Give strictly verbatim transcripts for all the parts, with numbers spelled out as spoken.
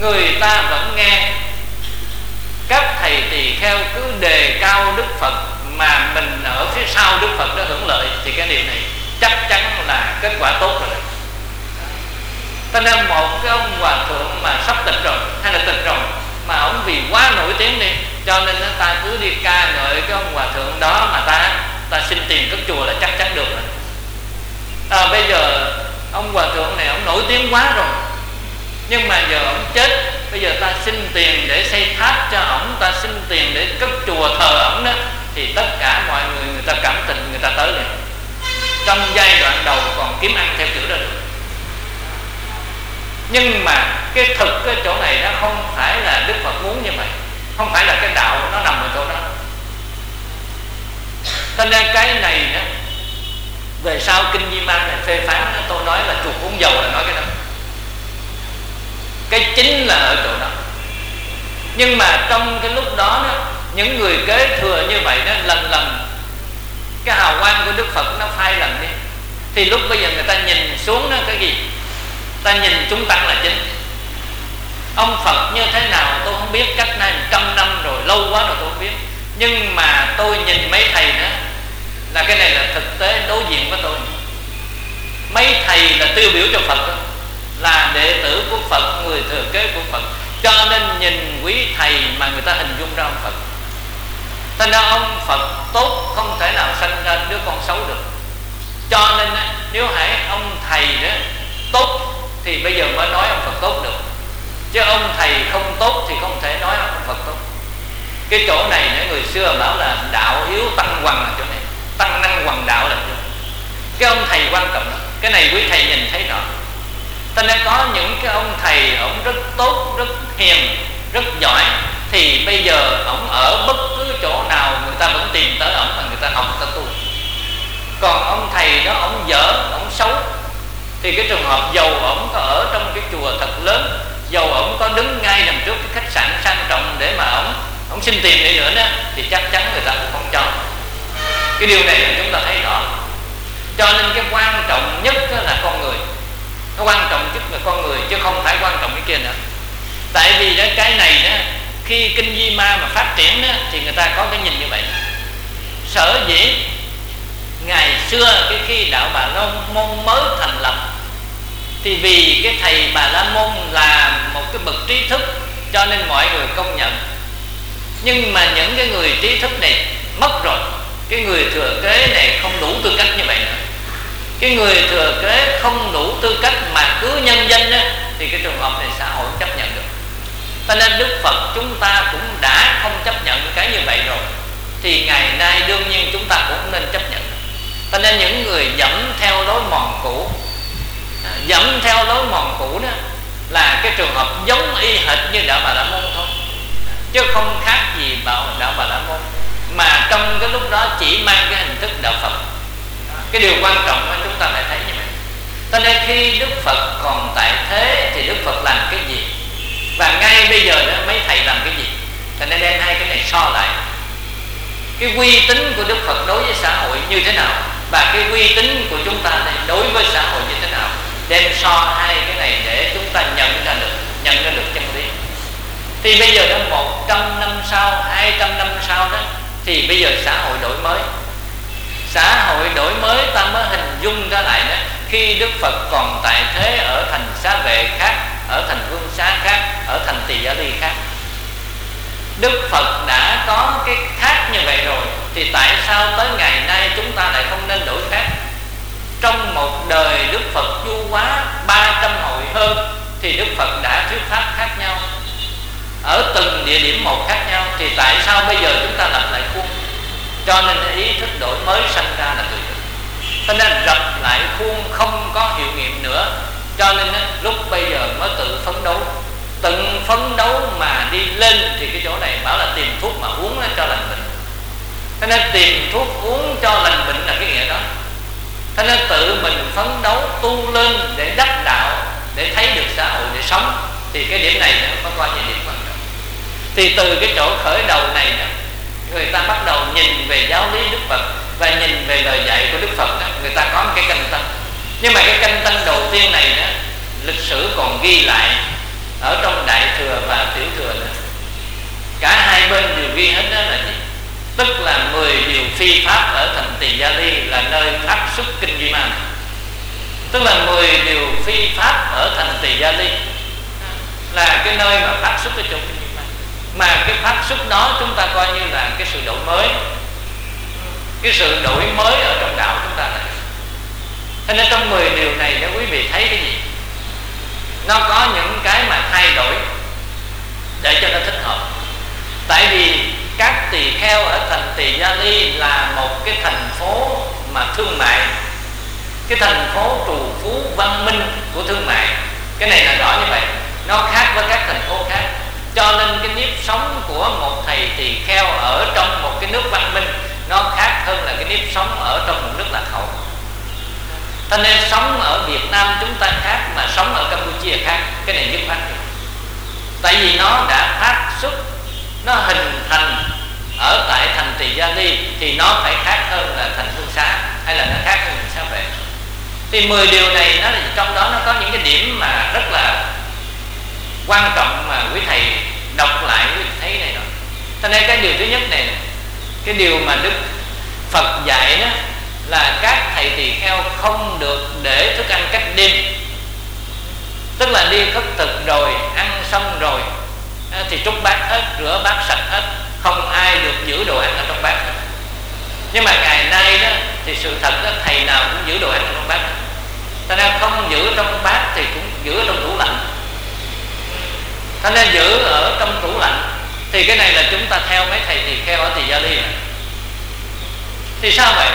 người ta vẫn nghe các thầy tỳ kheo cứ đề cao Đức Phật mà mình ở phía sau Đức Phật đó hưởng lợi, thì cái điều này chắc chắn là kết quả tốt rồi. Cho nên một cái ông hòa thượng mà sắp tịch rồi hay là tịch rồi mà ông vì quá nổi tiếng đi, cho nên ta cứ đi ca ngợi cái ông hòa thượng đó mà ta ta xin tiền cất chùa là chắc chắn được rồi. À, bây giờ ông hòa thượng này ông nổi tiếng quá rồi, nhưng mà giờ ông chết, bây giờ ta xin tiền để xây tháp cho ổng, ta xin tiền để cất chùa thờ ổng đó, thì tất cả mọi người người ta cảm tình, người ta tới liền. Trong giai đoạn đầu còn kiếm ăn theo kiểu đó được, nhưng mà cái thực cái chỗ này nó không phải là Đức Phật muốn như vậy, không phải là cái đạo nó nằm ở chỗ đó. Cho nên cái này đó, về sau kinh Di Man này phê phán đó, tôi nói là chuột uống dầu là nói cái đó, cái chính là ở chỗ đó. Nhưng mà trong cái lúc đó, đó những người kế thừa như vậy đó, lần lần cái hào quang của Đức Phật nó phai lần đi, thì lúc bây giờ người ta nhìn xuống đó cái gì? Ta nhìn chúng tăng là chính. Ông Phật như thế nào tôi không biết, cách nay một trăm năm rồi, lâu quá rồi tôi không biết, nhưng mà tôi nhìn mấy thầy nữa là cái này là thực tế đối diện với tôi. Mấy thầy là tiêu biểu cho Phật đó, là đệ tử của Phật, người thừa kế của Phật, cho nên nhìn quý thầy mà người ta hình dung ra ông Phật. Thành ra ông Phật tốt không thể nào sanh ra đứa con xấu được. Cho nên nếu hãy ông thầy đó tốt thì bây giờ mới nói ông Phật tốt được, chứ ông thầy không tốt thì không thể nói ông Phật tốt. Cái chỗ này những người xưa bảo là đạo yếu tăng hoằng là chỗ này, tăng năng hoằng đạo là chỗ này. Cái ông thầy quan trọng đó, cái này quý thầy nhìn thấy rõ. Cho nên có những cái ông thầy ông rất tốt, rất hiền, rất giỏi, thì bây giờ ông ở bất cứ chỗ nào người ta vẫn tìm tới ông mà người ta học, người ta tu. Còn ông thầy đó ông dở, ông xấu, thì cái trường hợp dầu ông có ở trong cái chùa thật lớn, dầu ông có đứng ngay đằng trước cái khách sạn sang trọng để mà ông ông xin tiền đi nữa đó, thì chắc chắn người ta cũng không cho. Cái điều này là chúng ta thấy rõ. Cho nên cái quan trọng nhất là con người, nó quan trọng nhất là con người, chứ không phải quan trọng cái kia nữa. Tại vì đó, cái này đó, khi kinh Di Ma mà phát triển đó, thì người ta có cái nhìn như vậy. Sở dĩ ngày xưa cái khi đạo Bà La Môn mới thành lập, thì vì cái thầy Bà La Môn là một cái bậc trí thức, cho nên mọi người công nhận. Nhưng mà những cái người trí thức này mất rồi, cái người thừa kế này không đủ tư cách như vậy nữa. Cái người thừa kế không đủ tư cách mà cứ nhân danh đó, thì cái trường hợp này xã hội không chấp nhận được. Cho nên Đức Phật chúng ta cũng đã không chấp nhận cái như vậy rồi, thì ngày nay đương nhiên chúng ta cũng nên chấp nhận. Cho nên những người dẫm theo lối mòn cũ, dẫm theo lối mòn cũ đó là cái trường hợp giống y hệt như đạo Bà La Môn thôi, chứ không khác gì đạo đạo Bà La Môn, mà trong cái lúc đó chỉ mang cái hình thức đạo Phật. Cái điều quan trọng là chúng ta phải thấy như vậy. Cho nên khi Đức Phật còn tại thế thì Đức Phật làm cái gì, và ngay bây giờ đó mấy thầy làm cái gì. Cho nên đem hai cái này so lại, cái uy tín của Đức Phật đối với xã hội như thế nào, và cái uy tín của chúng ta này đối với xã hội như thế nào. Đem so hai cái này để chúng ta nhận ra được, nhận ra được chân lý. Thì bây giờ đó một trăm năm sau, hai trăm năm sau đó, thì bây giờ xã hội đổi mới. Xã hội đổi mới ta mới hình dung ra lại đó, khi Đức Phật còn tại thế ở thành Xá Vệ khác, ở thành Vương Xá khác, ở thành Tỳ Gia Ly khác. Đức Phật đã có cái khác như vậy rồi, thì tại sao tới ngày nay chúng ta lại không nên đổi khác? Trong một đời Đức Phật du hóa ba trăm hội hơn, thì Đức Phật đã thuyết pháp khác nhau, ở từng địa điểm một khác nhau, thì tại sao bây giờ chúng ta lập lại khuôn? Cho nên ý thức đổi mới sanh ra là từ từ. Cho nên lập lại khuôn không có hiệu nghiệm nữa. Cho nên lúc bây giờ mới tự phấn đấu, tự phấn đấu mà đi lên. Thì cái chỗ này bảo là tìm thuốc mà uống cho lành bệnh. Cho nên tìm thuốc uống cho lành bệnh là cái nghĩa đó. Cho nên tự mình phấn đấu tu lên để đắc đạo, để thấy được xã hội, để sống. Thì cái điểm này nó có qua nhiều điểm quan trọng. Thì từ cái chỗ khởi đầu này đó, người ta bắt đầu nhìn về giáo lý Đức Phật và nhìn về lời dạy của Đức Phật đó, người ta có một cái canh tân. Nhưng mà cái canh tân đầu tiên này đó, lịch sử còn ghi lại ở trong Đại Thừa ghi hết đó là gì? Tức là mười điều phi pháp ở thành Tỳ Gia Ly là nơi phát xuất kinh Duy Ma này. Tức là mười điều phi pháp ở thành Tỳ Gia Ly là cái nơi mà phát xuất ở trong kinh Duy Ma. Mà cái phát xuất đó chúng ta coi như là cái sự đổi mới, cái sự đổi mới ở trong đạo chúng ta này. Thế nên trong mười điều này nếu quý vị thấy cái gì, nó có những cái mà thay đổi để cho nó thích hợp. Tại vì các tỳ kheo ở thành Tỳ Gia Ly là một cái thành phố mà thương mại, cái thành phố trù phú văn minh của thương mại. Cái này là rõ như vậy, nó khác với các thành phố khác. Cho nên cái nếp sống của một thầy tỳ kheo ở trong một cái nước văn minh nó khác hơn là cái nếp sống ở trong một nước lạc hậu. Cho nên sống ở Việt Nam chúng ta khác, mà sống ở Campuchia khác. Cái này dứt khoát. Tại vì nó đã phát xuất, nó hình thành ở tại thành Tỳ Gia Ly thì nó phải khác hơn là thành Phương Xá, hay là nó khác hơn thành Xá Vệ. Thì mười điều này nó là trong đó nó có những cái điểm mà rất là quan trọng mà quý thầy đọc lại quý thầy thấy này rồi. Cho nên cái điều thứ nhất này, cái điều mà Đức Phật dạy đó là các thầy tỳ kheo không được để thức ăn cách đêm. Tức là đi khất thực rồi, ăn xong rồi thì trút bát hết, rửa bát sạch hết, không ai được giữ đồ ăn ở trong bát hết. Nhưng mà ngày nay đó thì sự thật đó, thầy nào cũng giữ đồ ăn ở trong bát. Cho nên không giữ trong bát thì cũng giữ ở trong tủ lạnh. Cho nên giữ ở trong tủ lạnh thì cái này là chúng ta theo mấy thầy tỳ kheo ở Tỳ Gia Ly này. Thì sao vậy?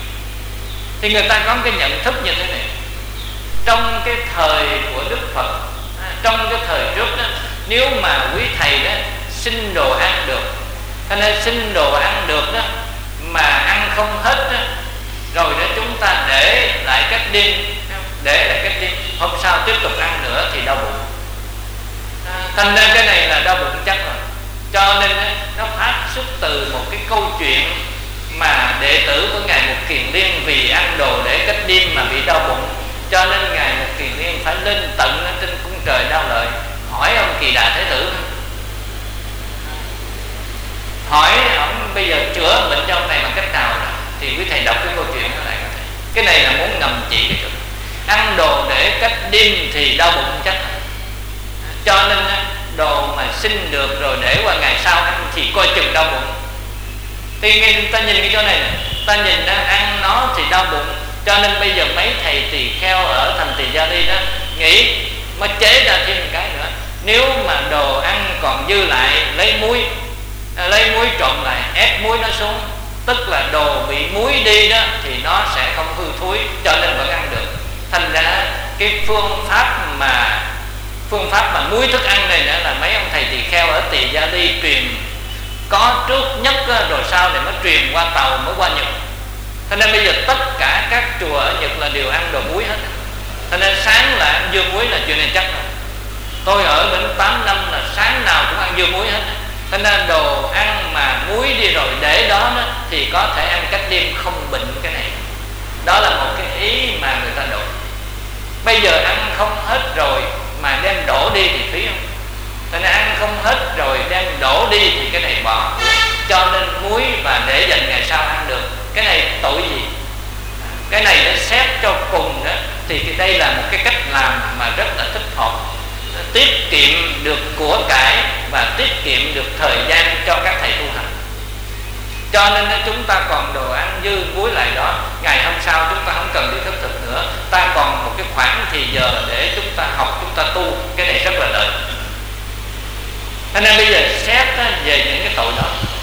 Thì người ta có cái nhận thức như thế này. Trong cái thời của Đức Phật, trong cái thời trước đó, nếu mà quý thầy đó xin đồ ăn được, cho nên xin đồ ăn được đó mà ăn không hết đó, rồi đó chúng ta để lại cách đêm, để lại cách đêm, hôm sau tiếp tục ăn nữa thì đau bụng. À, thành ra cái này là đau bụng chắc rồi. Cho nên đó, nó phát xuất từ một cái câu chuyện mà đệ tử của ngài Mục Kiền Liên vì ăn đồ để cách đêm mà bị đau bụng, cho nên ngài Mục Kiền Liên phải lên tận ở trên cung trời Đao Lợi hỏi ông Kỳ Đà Thế Tử, hỏi ông bây giờ chữa bệnh cho ông này bằng cách nào đó. Thì quý thầy đọc cái câu chuyện đó lại, cái này là muốn ngầm chỉ cái chuyện ăn đồ để cách đêm thì đau bụng chắc. Cho nên đồ mà xin được rồi để qua ngày sau ăn thì coi chừng đau bụng. Thì người ta nhìn cái chỗ này này, ta nhìn nó ăn nó thì đau bụng. Cho nên bây giờ mấy thầy tỳ kheo ở thành Tỳ Gia Ly đó nghĩ mới chế ra thêm một cái nữa. Nếu mà đồ ăn còn dư lại, lấy muối lấy muối trộn lại, ép muối nó xuống, tức là đồ bị muối đi đó thì nó sẽ không hư thối, cho nên vẫn ăn được. Thành ra cái phương pháp mà phương pháp mà muối thức ăn này nữa là mấy ông thầy tỳ kheo ở Tỳ Gia Ly truyền có trước nhất rồi sau này mới truyền qua Tàu, mới qua Nhật. Cho nên bây giờ tất cả các chùa ở Nhật là đều ăn đồ muối hết. Cho nên sáng là ăn dưa muối là chuyện này chắc rồi. Tôi ở bên tám năm là sáng nào cũng ăn dưa muối hết. Cho nên đồ ăn mà muối đi rồi để đó, đó thì có thể ăn cách đêm không bệnh cái này. Đó là một cái ý mà người ta đổ. Bây giờ ăn không hết rồi mà đem đổ đi thì phí không? Cho nên ăn không hết rồi đem đổ đi thì cái này bỏ. Cho nên muối và để dành ngày sau ăn được. Cái này tội gì? Cái này để xét cho cùng đó thì đây là một cái cách làm mà rất là thích hợp, tiết kiệm được của cải và tiết kiệm được thời gian cho các thầy tu hành. Cho nên chúng ta còn đồ ăn dư muối lại đó, ngày hôm sau chúng ta không cần đi khất thực nữa, ta còn một cái khoảng thì giờ để chúng ta học, chúng ta tu. Cái này rất là lợi. Cho nên bây giờ xét về những cái tội đó.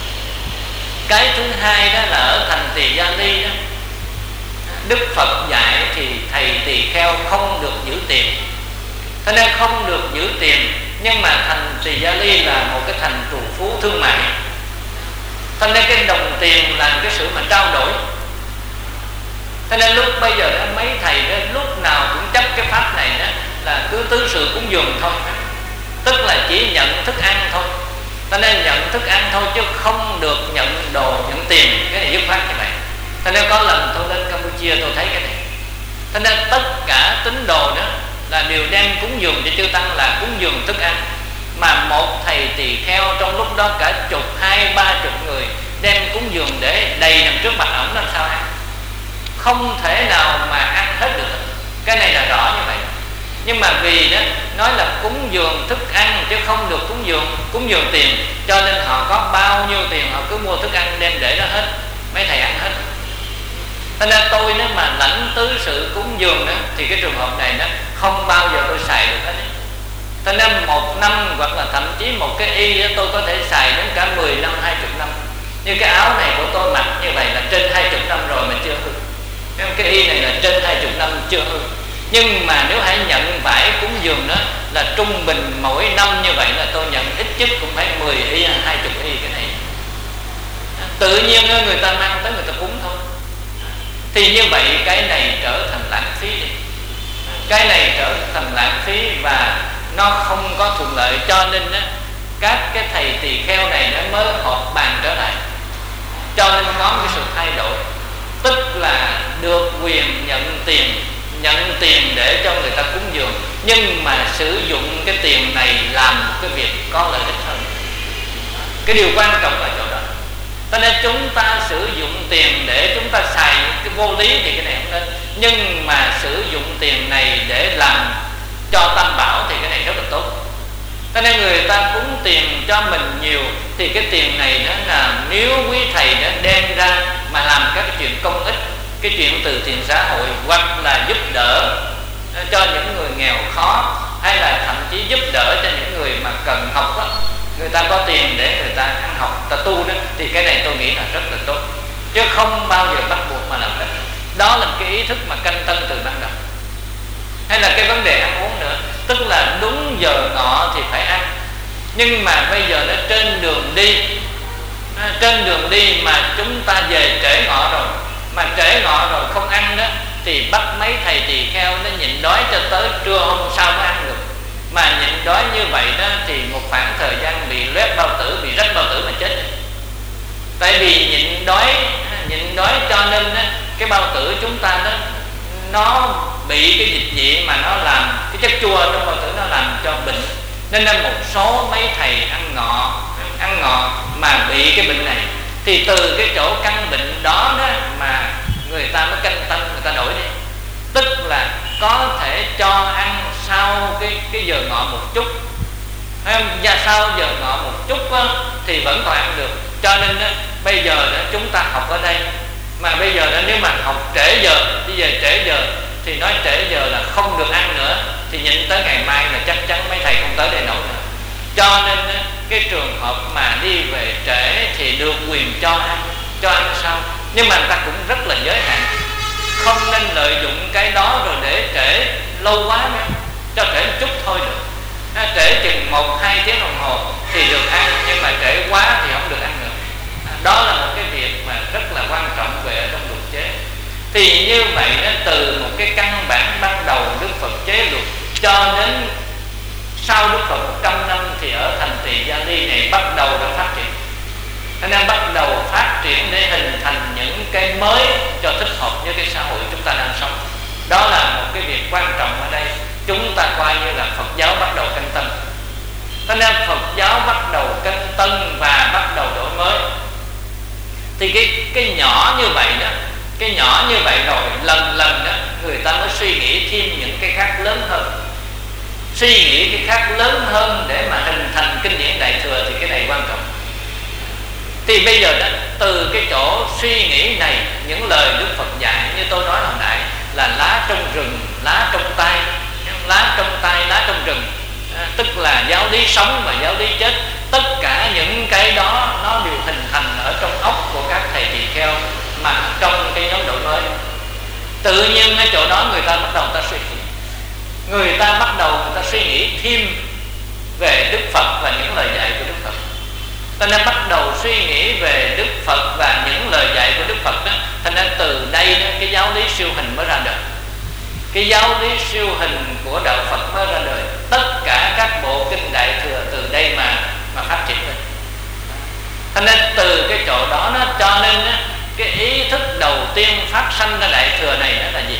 Cái thứ hai đó là ở thành Tỳ Gia Ly đó, Đức Phật dạy thì thầy tỳ kheo không được giữ tiền. Cho nên không được giữ tiền. Nhưng mà thành Tỳ Gia Ly là một cái thành trù phú thương mại. Cho nên cái đồng tiền là cái sự mà trao đổi. Cho nên lúc bây giờ đó, mấy thầy đó, lúc nào cũng chấp cái pháp này đó là cứ tứ sự cúng dường thôi, tức là chỉ nhận thức ăn thôi. Cho nên nhận thức ăn thôi chứ không được nhận đồ, nhận tiền. Cái này dứt khoát như vậy. Cho nên có lần tôi lên Campuchia tôi thấy cái này. Cho nên tất cả tín đồ đó là đều đem cúng dường cho chư tăng là cúng dường thức ăn. mà một thầy tỳ kheo trong lúc đó cả chục, hai, ba chục người đem cúng dường để đầy nằm trước mặt ổng, làm sao ăn? Không thể nào mà ăn hết được. Cái này là rõ như vậy. Nhưng mà vì đó nói là cúng dường thức ăn chứ không được cúng dường cúng dường tiền, cho nên họ có bao nhiêu tiền họ cứ mua thức ăn đem để đó hết, mấy thầy ăn hết. Cho nên tôi nếu mà lãnh tứ sự cúng dường đó, thì cái trường hợp này nó không bao giờ tôi xài được hết. Cho nên một năm hoặc là thậm chí một cái y đó, tôi có thể xài đến cả mười năm, hai mươi năm. Như cái áo này của tôi mặc như vậy là trên hai mươi năm rồi mà chưa hư. Cái y này là trên hai mươi năm chưa hư. Nhưng mà nếu hãy nhận vải cúng dường đó là trung bình mỗi năm như vậy là tôi nhận ít nhất cũng phải mười y, hai mươi y cái này. Tự nhiên người ta mang tới người ta cúng thôi. Thì như vậy cái này trở thành lãng phí đi. Cái này trở thành lãng phí và nó không có thuận lợi, cho nên đó, các cái thầy tỳ kheo này nó mới họp bàn trở lại. Cho nên có cái sự thay đổi, tức là được quyền nhận tiền, nhận tiền để cho người ta cúng dường, nhưng mà sử dụng cái tiền này làm cái việc có lợi ích hơn. Cái điều quan trọng ở chỗ đó. Cho nên chúng ta sử dụng tiền để chúng ta xài cái vô lý thì cái này không nên, nhưng mà sử dụng tiền này để làm cho tam bảo thì cái này rất là tốt. Cho nên người ta cúng tiền cho mình nhiều thì cái tiền này đó là nếu quý thầy đã đem ra mà làm các cái chuyện công ích, cái chuyện từ thiện xã hội, hoặc là giúp đỡ cho những người nghèo khó, hay là thậm chí giúp đỡ cho những người mà cần học đó, người ta có tiền để người ta ăn học, ta tu đó, thì cái này tôi nghĩ là rất là tốt, chứ không bao giờ bắt buộc mà làm hết. Đó là cái ý thức mà canh tân từ ban đầu. Hay là cái vấn đề ăn uống nữa, tức là đúng giờ ngọ thì phải ăn, nhưng mà bây giờ nó trên đường đi, trên đường đi mà chúng ta về trễ ngọ rồi, mà trễ ngọ rồi không ăn đó, thì bắt mấy thầy tỳ kheo nó nhịn đói cho tới trưa hôm sau mới ăn được. Mà nhịn đói như vậy đó thì một khoảng thời gian bị loét bao tử, bị rách bao tử mà chết. Tại vì nhịn đói, nhịn đói cho nên đó, cái bao tử chúng ta đó, nó bị cái dịch vị mà nó làm cái chất chua trong bao tử, nó làm cho bệnh. Nên là một số mấy thầy ăn ngọ, ăn ngọ mà bị cái bệnh này, thì từ cái chỗ căn bệnh đó, đó mà người ta mới canh tân, người ta đổi đi. Tức là có thể cho ăn sau cái, cái giờ ngọ một chút, và sau giờ ngọ một chút đó, thì vẫn còn ăn được. Cho nên đó, bây giờ đó, chúng ta học ở đây, mà bây giờ đó, nếu mà học trễ giờ, đi về trễ giờ, thì nói trễ giờ là không được ăn nữa, thì nhịn tới ngày mai là chắc chắn mấy thầy không tới đây nổi nữa. Cho nên đó, cái trường hợp mà đi về trễ thì được quyền cho ăn, cho ăn sau, nhưng mà người ta cũng rất là giới hạn, không nên lợi dụng cái đó rồi để trễ lâu quá nữa, cho trễ một chút thôi được. À, trễ chừng một hai tiếng đồng hồ thì được ăn, nhưng mà trễ quá thì không được ăn nữa. À, đó là một cái việc mà rất là quan trọng về ở trong luật chế. Thì như vậy đó, từ một cái căn bản ban đầu Đức Phật chế luật cho đến sau Đức Phật một trăm năm thì ở thành Tỳ Gia Ly này bắt đầu đã phát triển. Cho nên bắt đầu phát triển để hình thành những cái mới cho thích hợp với cái xã hội chúng ta đang sống. Đó là một cái việc quan trọng ở đây. Chúng ta coi như là Phật giáo bắt đầu canh tân. Cho nên Phật giáo bắt đầu canh tân và bắt đầu đổi mới. Thì cái, cái nhỏ như vậy đó, cái nhỏ như vậy rồi lần lần đó người ta mới suy nghĩ thêm những cái khác lớn hơn, suy nghĩ cái khác lớn hơn để mà hình thành kinh điển Đại Thừa. Thì cái này quan trọng. Thì bây giờ đó, từ cái chỗ suy nghĩ này, những lời Đức Phật dạy như tôi nói hồi nãy là lá trong rừng, lá trong tay, lá trong tay, lá trong rừng, à, tức là giáo lý sống và giáo lý chết. Tất cả những cái đó nó đều hình thành ở trong óc của các thầy tỳ kheo mà trong cái nhóm đổi mới. Tự nhiên ở chỗ đó người ta bắt đầu người ta suy nghĩ, người ta bắt đầu người ta suy nghĩ thêm về Đức Phật và những lời dạy của Đức Phật. Ta nên bắt đầu suy nghĩ về Đức Phật và những lời dạy của Đức Phật đó. Thành ra từ đây đó, cái giáo lý siêu hình mới ra đời. Cái giáo lý siêu hình của đạo Phật mới ra đời. Tất cả các bộ kinh Đại Thừa từ đây mà mà phát triển lên. Thành nên từ cái chỗ đó nó cho nên đó, cái ý thức đầu tiên phát sanh ra Đại Thừa này đó là gì?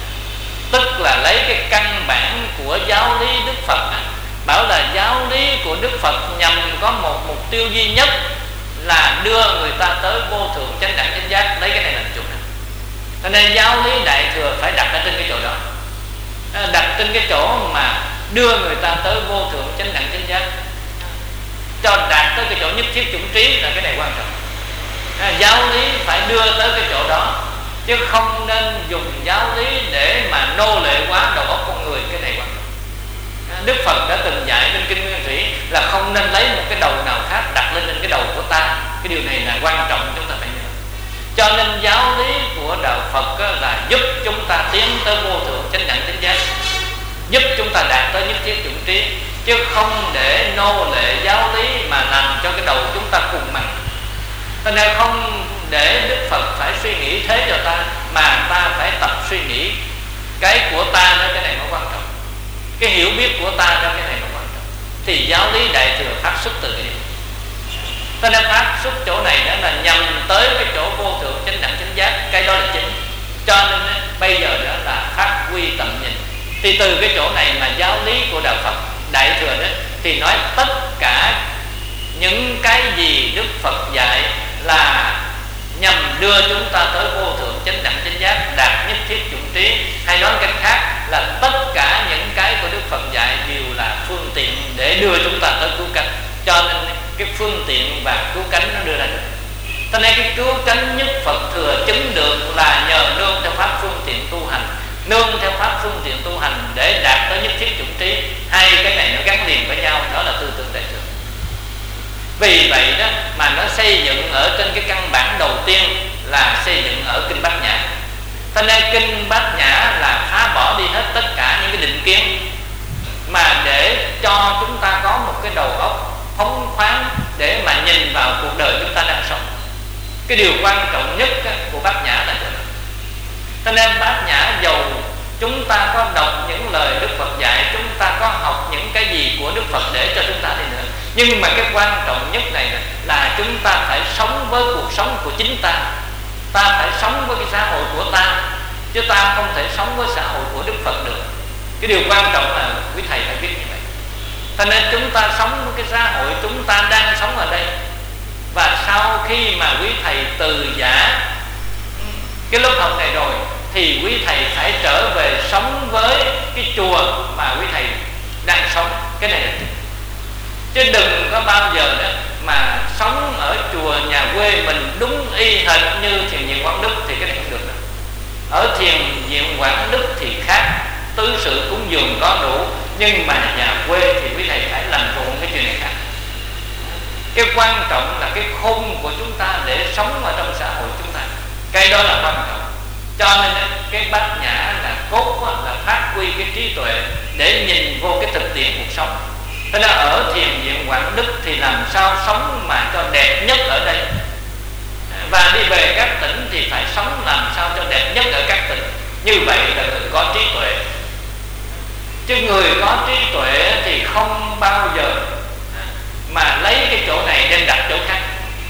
Tức là lấy cái căn bản của giáo lý Đức Phật đó, bảo là giáo lý của Phật nhằm có một mục tiêu duy nhất là đưa người ta tới vô thượng chánh đẳng chánh giác, lấy cái này làm chủ này. Cho nên giáo lý Đại Thừa phải đặt ở trên cái chỗ đó, đặt trên cái chỗ mà đưa người ta tới vô thượng chánh đẳng chánh giác, cho đạt tới cái chỗ nhất thiết chủng trí là cái này quan trọng. Giáo lý phải đưa tới cái chỗ đó, chứ không nên dùng giáo lý để mà nô lệ quá đầu óc con người, cái này quan trọng. Đức Phật đã từng dạy trên kinh Nguyên Thủy là không nên lấy một cái đầu nào khác đặt lên trên cái đầu của ta. Cái điều này là quan trọng, chúng ta phải nhớ. Cho nên giáo lý của đạo Phật là giúp chúng ta tiến tới vô thượng chánh đẳng chánh giác, giúp chúng ta đạt tới nhất thiết chủng trí, chứ không để nô lệ giáo lý mà làm cho cái đầu chúng ta cùng mạnh. Cho nên không để Đức Phật phải suy nghĩ thế cho ta, mà ta phải tập suy nghĩ cái của ta đó, cái này nó quan trọng. Cái hiểu biết của ta đó, cái này nó quan trọng. Thì giáo lý Đại Thừa phát xuất từ cái điều. Cho nên phát xuất chỗ này đó là nhằm tới cái chỗ vô thượng chánh đẳng chánh giác, cái đó là chính. Cho nên bây giờ đó là phát huy tầm nhìn. Thì từ cái chỗ này mà giáo lý của đạo Phật Đại Thừa đó thì nói tất cả những cái gì Đức Phật dạy là nhằm đưa chúng ta tới vô thượng chánh đẳng chánh giác, đạt nhất thiết chủng trí. Hay nói cách khác là tất cả những cái của Đức Phật dạy đều là phương tiện để đưa chúng ta tới cứu cánh. Cho nên cái phương tiện và cứu cánh nó đưa ra được. Cho nên cái cứu cánh nhất Phật thừa chứng được là nhờ nương theo pháp phương tiện tu hành, nương theo pháp phương tiện tu hành để đạt tới nhất thiết chủng trí. Hai cái này nó gắn liền với nhau, đó là tư tưởng Đại Thừa. Vì vậy đó mà nó xây dựng ở trên cái căn bản đầu tiên là xây dựng ở kinh Bát Nhã. Cho nên kinh Bát Nhã là phá bỏ đi hết tất cả những cái định kiến, mà để cho chúng ta có một cái đầu óc phóng khoáng để mà nhìn vào cuộc đời chúng ta đang sống. Cái điều quan trọng nhất của Bát Nhã là chỗ đó. Cho nên Bát Nhã dầu chúng ta có đọc những lời Đức Phật dạy, chúng ta có học những cái gì của Đức Phật để cho chúng ta đi nữa, nhưng mà cái quan trọng nhất này là chúng ta phải sống với cuộc sống của chính ta. Ta phải sống với cái xã hội của ta, chứ ta không thể sống với xã hội của Đức Phật được. Cái điều quan trọng là quý thầy phải biết như vậy. Cho nên chúng ta sống với cái xã hội chúng ta đang sống ở đây. Và sau khi mà quý thầy từ giả cái lớp học này rồi thì quý thầy phải trở về sống với cái chùa mà quý thầy đang sống. Cái này là chứ đừng có bao giờ đó mà sống ở chùa nhà quê mình đúng y hệt như thiền viện Quảng Đức thì cái này không được đâu. Ở thiền viện Quảng Đức thì khác, tứ sự cúng dường có đủ, nhưng mà nhà quê thì quý thầy phải làm ruộng, cái chuyện này khác. Cái quan trọng là cái khôn của chúng ta để sống ở trong xã hội chúng ta, cái đó là quan trọng. Cho nên cái Bát Nhã là cốt là phát huy cái trí tuệ để nhìn vô cái thực tiễn cuộc sống. Thế là ở thiền viện Quảng Đức thì làm sao sống mà cho đẹp nhất ở đây, và đi về các tỉnh thì phải sống làm sao cho đẹp nhất ở các tỉnh. Như vậy là người có trí tuệ. Chứ người có trí tuệ thì không bao giờ mà lấy cái chỗ này đem đặt chỗ khác,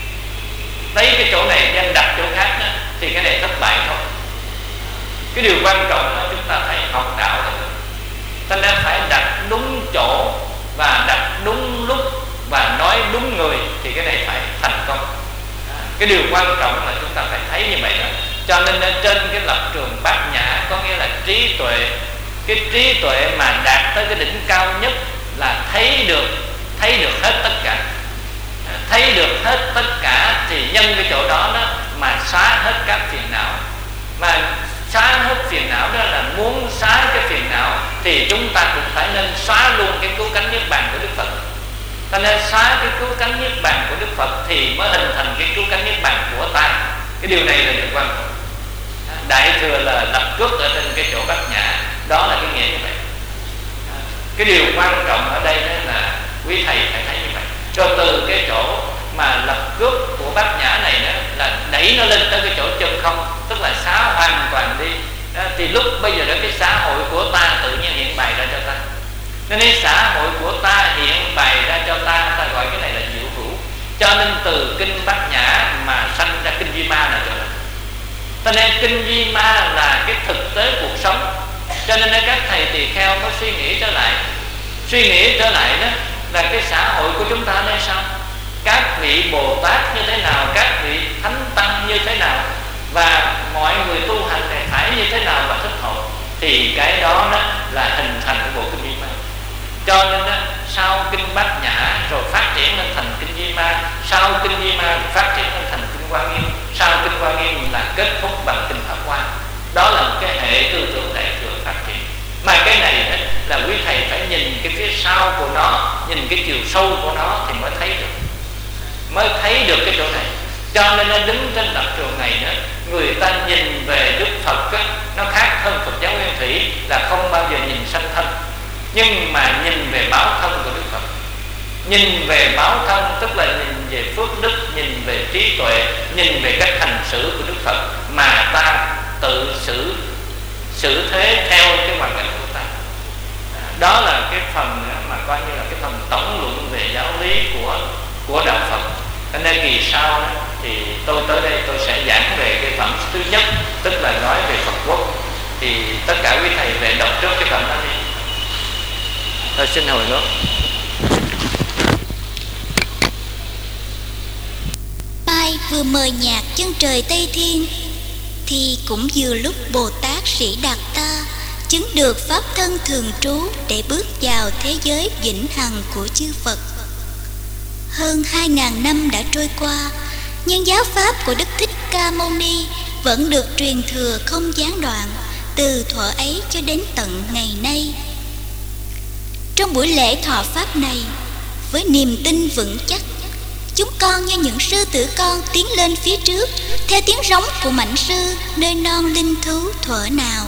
lấy cái chỗ này đem đặt chỗ khác đó, thì cái này thất bại thôi. Cái điều quan trọng là chúng ta phải học đạo là được. Ta nên phải đặt đúng chỗ và đặt đúng lúc và nói đúng người thì cái này phải thành công. Cái điều quan trọng là chúng ta phải thấy như vậy đó. Cho nên trên cái lập trường Bát Nhã có nghĩa là trí tuệ. Cái trí tuệ mà đạt tới cái đỉnh cao nhất là thấy được, thấy được hết tất cả. Thấy được hết tất cả thì nhân cái chỗ đó, đó mà xóa hết các phiền não. Mà xóa hết phiền não đó là muốn xóa cái phiền não thì chúng ta cũng phải nên xóa luôn cái cứu cánh niết bàn của Đức Phật. Ta nên xóa cái cứu cánh niết bàn của Đức Phật thì mới hình thành cái cứu cánh niết bàn của ta. Cái điều này là điều quan trọng. Đại Thừa là lập cước ở trên cái chỗ Bát Nhã, đó là cái nghĩa như vậy. Cái điều quan trọng ở đây đó là quý thầy phải thấy như vậy. Rồi từ cái chỗ mà lập cước của Bát Nhã này đó là đẩy nó lên tới cái chỗ chân không, tức là xá hoàn toàn đi. Đó, thì lúc bây giờ đó cái xã hội của ta tự nhiên hiện bày ra cho ta. Nên cái xã hội của ta hiện bày ra cho ta, ta gọi cái này là diệu hữu. Cho nên từ kinh Bát Nhã mà sanh ra kinh Di Ma là chỗ đó. Cho nên kinh Di Ma là cái thực tế cuộc sống. Cho nên các thầy tỳ kheo có suy nghĩ trở lại, suy nghĩ trở lại đó là cái xã hội của chúng ta đây sao? Các vị Bồ Tát như thế nào, các vị Thánh Tăng như thế nào, và mọi người tu hành này phải như thế nào và thích hợp, thì cái đó, đó là hình thành của bộ kinh Di Ma. Cho nên đó, sau kinh Bát Nhã rồi phát triển lên thành kinh Di Ma, sau kinh Di Ma phát triển lên thành kinh Hoa Nghiêm, sau kinh Hoa Nghiêm là kết thúc bằng kinh Pháp Hoa. Đó là một cái hệ tư tưởng đại thừa phát triển. Mà cái này đó, là quý thầy phải nhìn cái phía sau của nó, nhìn cái chiều sâu của nó thì mới thấy được, mới thấy được cái chỗ này. Cho nên nó đứng trên lập trường này nữa, người ta nhìn về Đức Phật á, nó khác hơn Phật giáo Nguyên Thủy là không bao giờ nhìn sanh thân, nhưng mà nhìn về báo thân của Đức Phật. Nhìn về báo thân tức là nhìn về phước đức, nhìn về trí tuệ, nhìn về cách hành xử của Đức Phật, mà ta tự xử xử thế theo cái hoàn cảnh của ta. Đó là cái phần mà coi như là cái phần tổng luận về giáo lý của của đạo Phật. Cho nên kỳ sau thì tôi tới đây tôi sẽ giảng về cái phẩm thứ nhất, tức là nói về Phật quốc. Thì tất cả quý thầy về đọc trước cái phần đó đi. Tôi xin hồi hướng. Mai vừa mời nhạc chân trời Tây Thiên, thì cũng vừa lúc Bồ Tát Sĩ Đạt Ta chứng được pháp thân thường trú để bước vào thế giới vĩnh hằng của chư Phật. Hơn hai ngàn năm đã trôi qua, nhưng giáo pháp của Đức Thích Ca Mâu Ni vẫn được truyền thừa không gián đoạn từ thuở ấy cho đến tận ngày nay. Trong buổi lễ thọ pháp này, với niềm tin vững chắc, chúng con như những sư tử con tiến lên phía trước theo tiếng rống của mãnh sư nơi non linh thú thuở nào.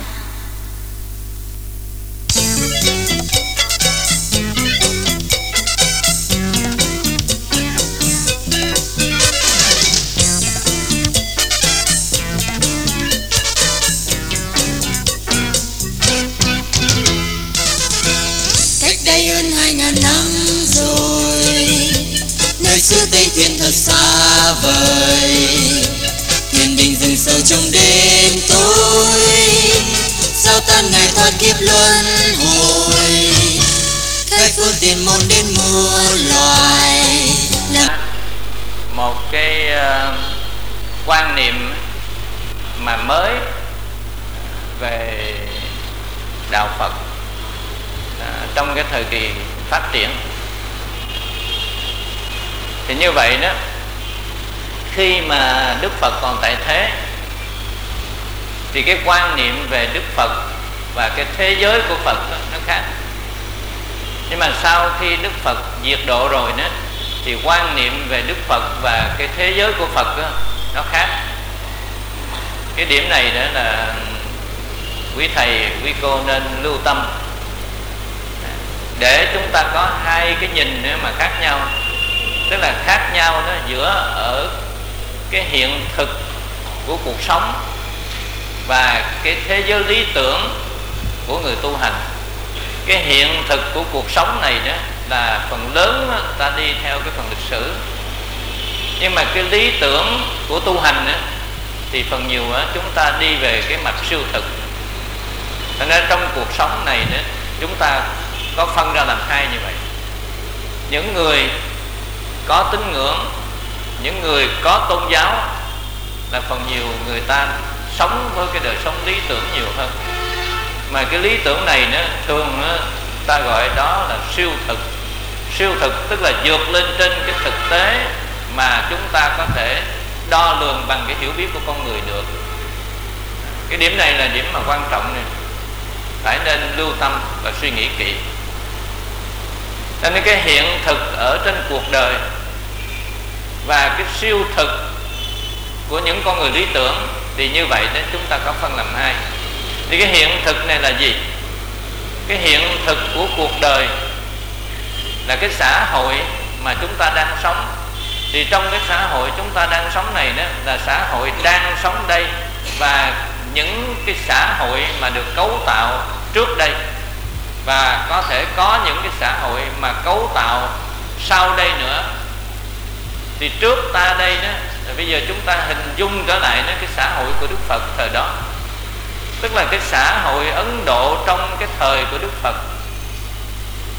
Cách đây hơn hai ngàn năm rồi, nơi xứ Tây Thiên thật xa vời, thiên đình rừng sâu trong đêm tối, sao tan ngày thoát kiếp luân hồi, khai phương tiền môn đến muôn loài. Một cái uh, quan niệm mà mới về đạo Phật uh, trong cái thời kỳ phát triển. Thì như vậy đó, khi mà Đức Phật còn tại thế thì cái quan niệm về Đức Phật và cái thế giới của Phật đó, nó khác. Nhưng mà sau khi Đức Phật diệt độ rồi đó, thì quan niệm về Đức Phật và cái thế giới của Phật đó, nó khác. Cái điểm này đó là quý thầy, quý cô nên lưu tâm, để chúng ta có hai cái nhìn nữa mà khác nhau. Tức là khác nhau đó giữa ở cái hiện thực của cuộc sống và cái thế giới lý tưởng của người tu hành. Cái hiện thực của cuộc sống này đó là phần lớn đó, ta đi theo cái phần lịch sử. Nhưng mà cái lý tưởng của tu hành đó, thì phần nhiều đó, chúng ta đi về cái mặt siêu thực. Cho nên trong cuộc sống này đó, chúng ta có phân ra làm hai như vậy. Những người có tín ngưỡng, những người có tôn giáo là phần nhiều người ta sống với cái đời sống lý tưởng nhiều hơn. Mà cái lý tưởng này nó thường nó, ta gọi đó là siêu thực. Siêu thực tức là vượt lên trên cái thực tế mà chúng ta có thể đo lường bằng cái hiểu biết của con người được. Cái điểm này là điểm mà quan trọng này, phải nên lưu tâm và suy nghĩ kỹ. Cho nên cái hiện thực ở trên cuộc đời và cái siêu thực của những con người lý tưởng thì như vậy nên chúng ta có phân làm hai. Thì cái hiện thực này là gì? Cái hiện thực của cuộc đời là cái xã hội mà chúng ta đang sống. Thì trong cái xã hội chúng ta đang sống này đó là xã hội đang sống đây, và những cái xã hội mà được cấu tạo trước đây, và có thể có những cái xã hội mà cấu tạo sau đây nữa. Thì trước ta đây đó, bây giờ chúng ta hình dung trở lại đó, cái xã hội của Đức Phật thời đó, tức là cái xã hội Ấn Độ trong cái thời của Đức Phật.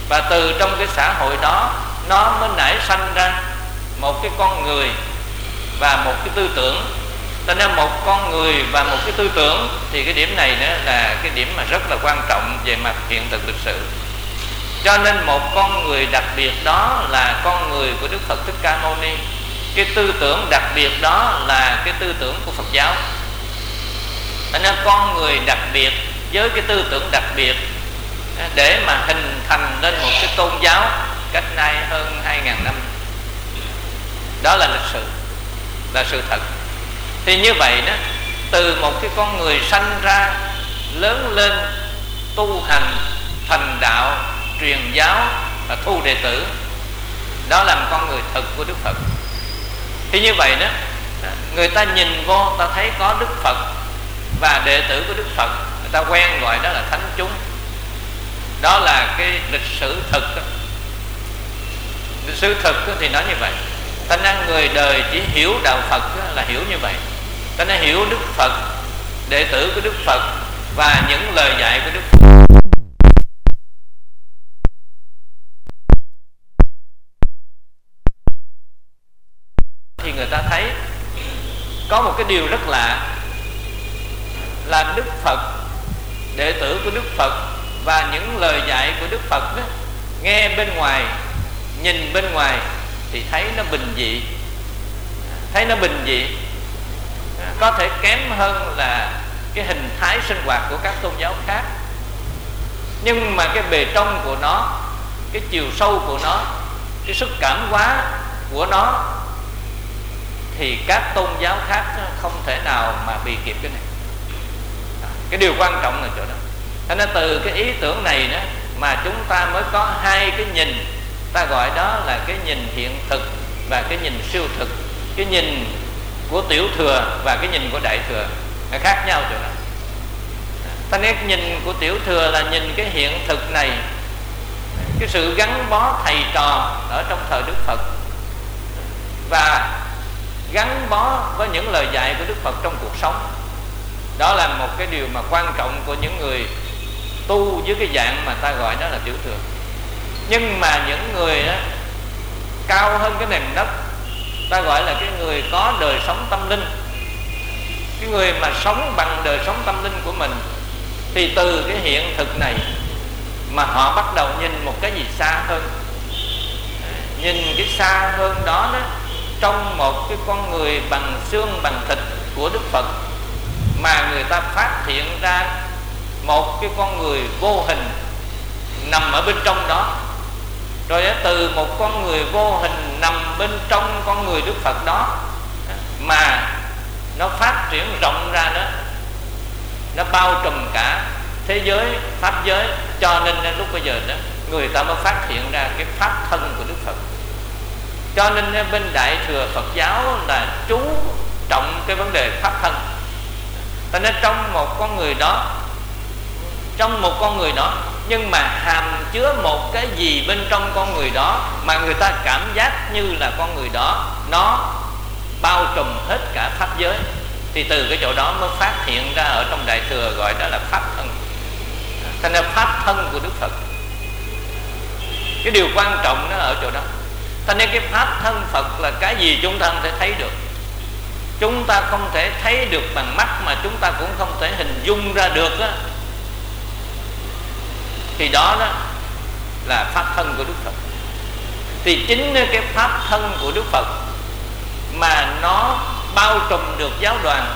và từ trong cái xã hội đó nó mới nảy sanh ra một cái con người và một cái tư tưởng. Cho nên một con người và một cái tư tưởng thì cái điểm này nữa là cái điểm mà rất là quan trọng về mặt hiện thực lịch sử. Cho nên một con người đặc biệt đó là con người của Đức Phật Thích Ca Mâu Ni. Cái tư tưởng đặc biệt đó là cái tư tưởng của Phật giáo. Cho nên con người đặc biệt với cái tư tưởng đặc biệt để mà hình thành lên một cái tôn giáo cách nay hơn hai ngàn năm. Đó là lịch sử, là sự thật. Thì như vậy đó, từ một cái con người sanh ra, lớn lên, tu hành, thành đạo, truyền giáo và thu đệ tử, đó là một con người thực của Đức Phật. Thì như vậy đó, người ta nhìn vô ta thấy có Đức Phật và đệ tử của Đức Phật, người ta quen gọi đó là thánh chúng. Đó là cái lịch sử thực đó. Lịch sử thực thì nói như vậy. Cho nên người đời chỉ hiểu đạo Phật là hiểu như vậy. Cho nên hiểu Đức Phật, đệ tử của Đức Phật và những lời dạy của Đức Phật. Thì người ta thấy có một cái điều rất lạ là Đức Phật, đệ tử của Đức Phật và những lời dạy của Đức Phật đó, nghe bên ngoài, nhìn bên ngoài thì thấy nó bình dị, thấy nó bình dị, có thể kém hơn là cái hình thái sinh hoạt của các tôn giáo khác. Nhưng mà cái bề trong của nó, cái chiều sâu của nó, cái sức cảm hóa của nó thì các tôn giáo khác không thể nào mà bị kịp cái này. Cái điều quan trọng là chỗ đó. Cho nên từ cái ý tưởng này đó mà chúng ta mới có hai cái nhìn, ta gọi đó là cái nhìn hiện thực và cái nhìn siêu thực. Cái nhìn của tiểu thừa và cái nhìn của đại thừa nó khác nhau chỗ đó. Ta nói cái nhìn của tiểu thừa là nhìn cái hiện thực này, cái sự gắn bó thầy trò ở trong thời Đức Phật và gắn bó với những lời dạy của Đức Phật trong cuộc sống. Đó là một cái điều mà quan trọng của những người tu với cái dạng mà ta gọi đó là tiểu thừa. Nhưng mà những người đó, cao hơn cái nền đất, ta gọi là cái người có đời sống tâm linh, cái người mà sống bằng đời sống tâm linh của mình, thì từ cái hiện thực này mà họ bắt đầu nhìn một cái gì xa hơn. Nhìn cái xa hơn đó đó trong một cái con người bằng xương bằng thịt của Đức Phật, mà người ta phát hiện ra một cái con người vô hình nằm ở bên trong đó. Rồi từ một con người vô hình nằm bên trong con người Đức Phật đó mà nó phát triển rộng ra đó, nó bao trùm cả thế giới, pháp giới. Cho nên lúc bây giờ đó người ta mới phát hiện ra cái pháp thân của Đức Phật. Cho nên bên Đại thừa Phật giáo là chú trọng cái vấn đề pháp thân. Cho nên trong một con người đó, trong một con người đó, nhưng mà hàm chứa một cái gì bên trong con người đó mà người ta cảm giác như là con người đó nó bao trùm hết cả pháp giới. Thì từ cái chỗ đó mới phát hiện ra ở trong Đại thừa gọi đó là pháp thân. Thành ra pháp thân của Đức Phật, cái điều quan trọng nó ở chỗ đó. Thành nên cái pháp thân Phật là cái gì chúng ta không thể thấy được. Chúng ta không thể thấy được bằng mắt, mà chúng ta cũng không thể hình dung ra được đó. Thì đó đó là pháp thân của Đức Phật. Thì chính cái pháp thân của Đức Phật mà nó bao trùm được giáo đoàn,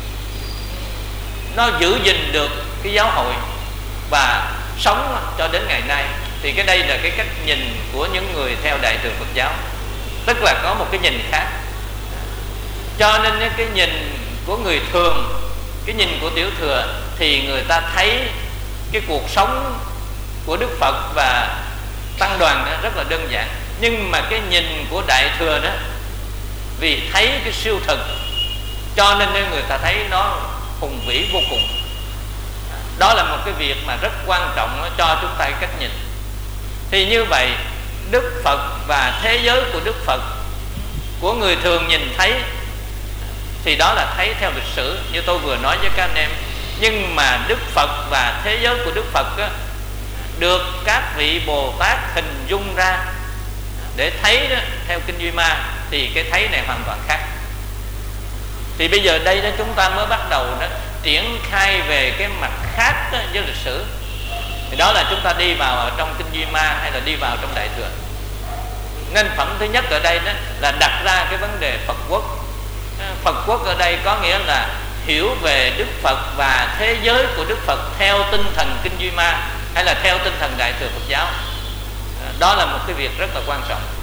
nó giữ gìn được cái giáo hội và sống cho đến ngày nay. Thì cái đây là cái cách nhìn của những người theo Đại thừa Phật giáo, tức là có một cái nhìn khác. Cho nên cái nhìn của người thường, cái nhìn của tiểu thừa, thì người ta thấy cái cuộc sống của Đức Phật và tăng đoàn đó rất là đơn giản. Nhưng mà cái nhìn của Đại thừa đó, vì thấy cái siêu thực, cho nên người ta thấy nó hùng vĩ vô cùng. Đó là một cái việc mà rất quan trọng cho chúng ta cách nhìn. Thì như vậy Đức Phật và thế giới của Đức Phật của người thường nhìn thấy thì đó là thấy theo lịch sử như tôi vừa nói với các anh em. Nhưng mà Đức Phật và thế giới của Đức Phật á, được các vị Bồ Tát hình dung ra để thấy đó, theo kinh Duy Ma thì cái thấy này hoàn toàn khác. Thì bây giờ đây đó chúng ta mới bắt đầu đó triển khai về cái mặt khác đó, với lịch sử. Thì đó là chúng ta đi vào ở trong kinh Duy Ma hay là đi vào trong Đại Thừa. Nên phẩm thứ nhất ở đây đó là đặt ra cái vấn đề Phật quốc. Phật quốc ở đây có nghĩa là hiểu về Đức Phật và thế giới của Đức Phật theo tinh thần kinh Duy Ma hay là theo tinh thần Đại Thừa Phật giáo. Đó là một cái việc rất là quan trọng.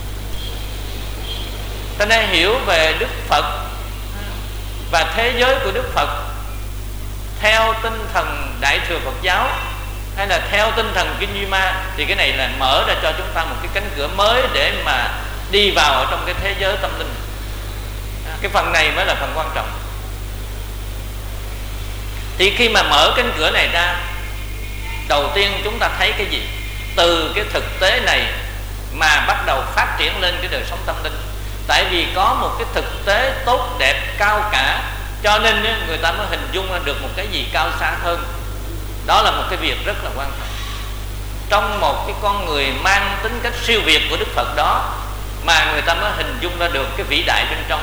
Cho nên hiểu về Đức Phật và thế giới của Đức Phật theo tinh thần Đại Thừa Phật giáo hay là theo tinh thần kinh Duy Ma thì cái này là mở ra cho chúng ta một cái cánh cửa mới để mà đi vào ở trong cái thế giới tâm linh. Cái phần này mới là phần quan trọng. Thì khi mà mở cánh cửa này ra, đầu tiên chúng ta thấy cái gì? Từ cái thực tế này mà bắt đầu phát triển lên cái đời sống tâm linh. Tại vì có một cái thực tế tốt đẹp cao cả, cho nên người ta mới hình dung ra được một cái gì cao xa hơn. Đó là một cái việc rất là quan trọng. Trong một cái con người mang tính cách siêu việt của Đức Phật đó mà người ta mới hình dung ra được cái vĩ đại bên trong.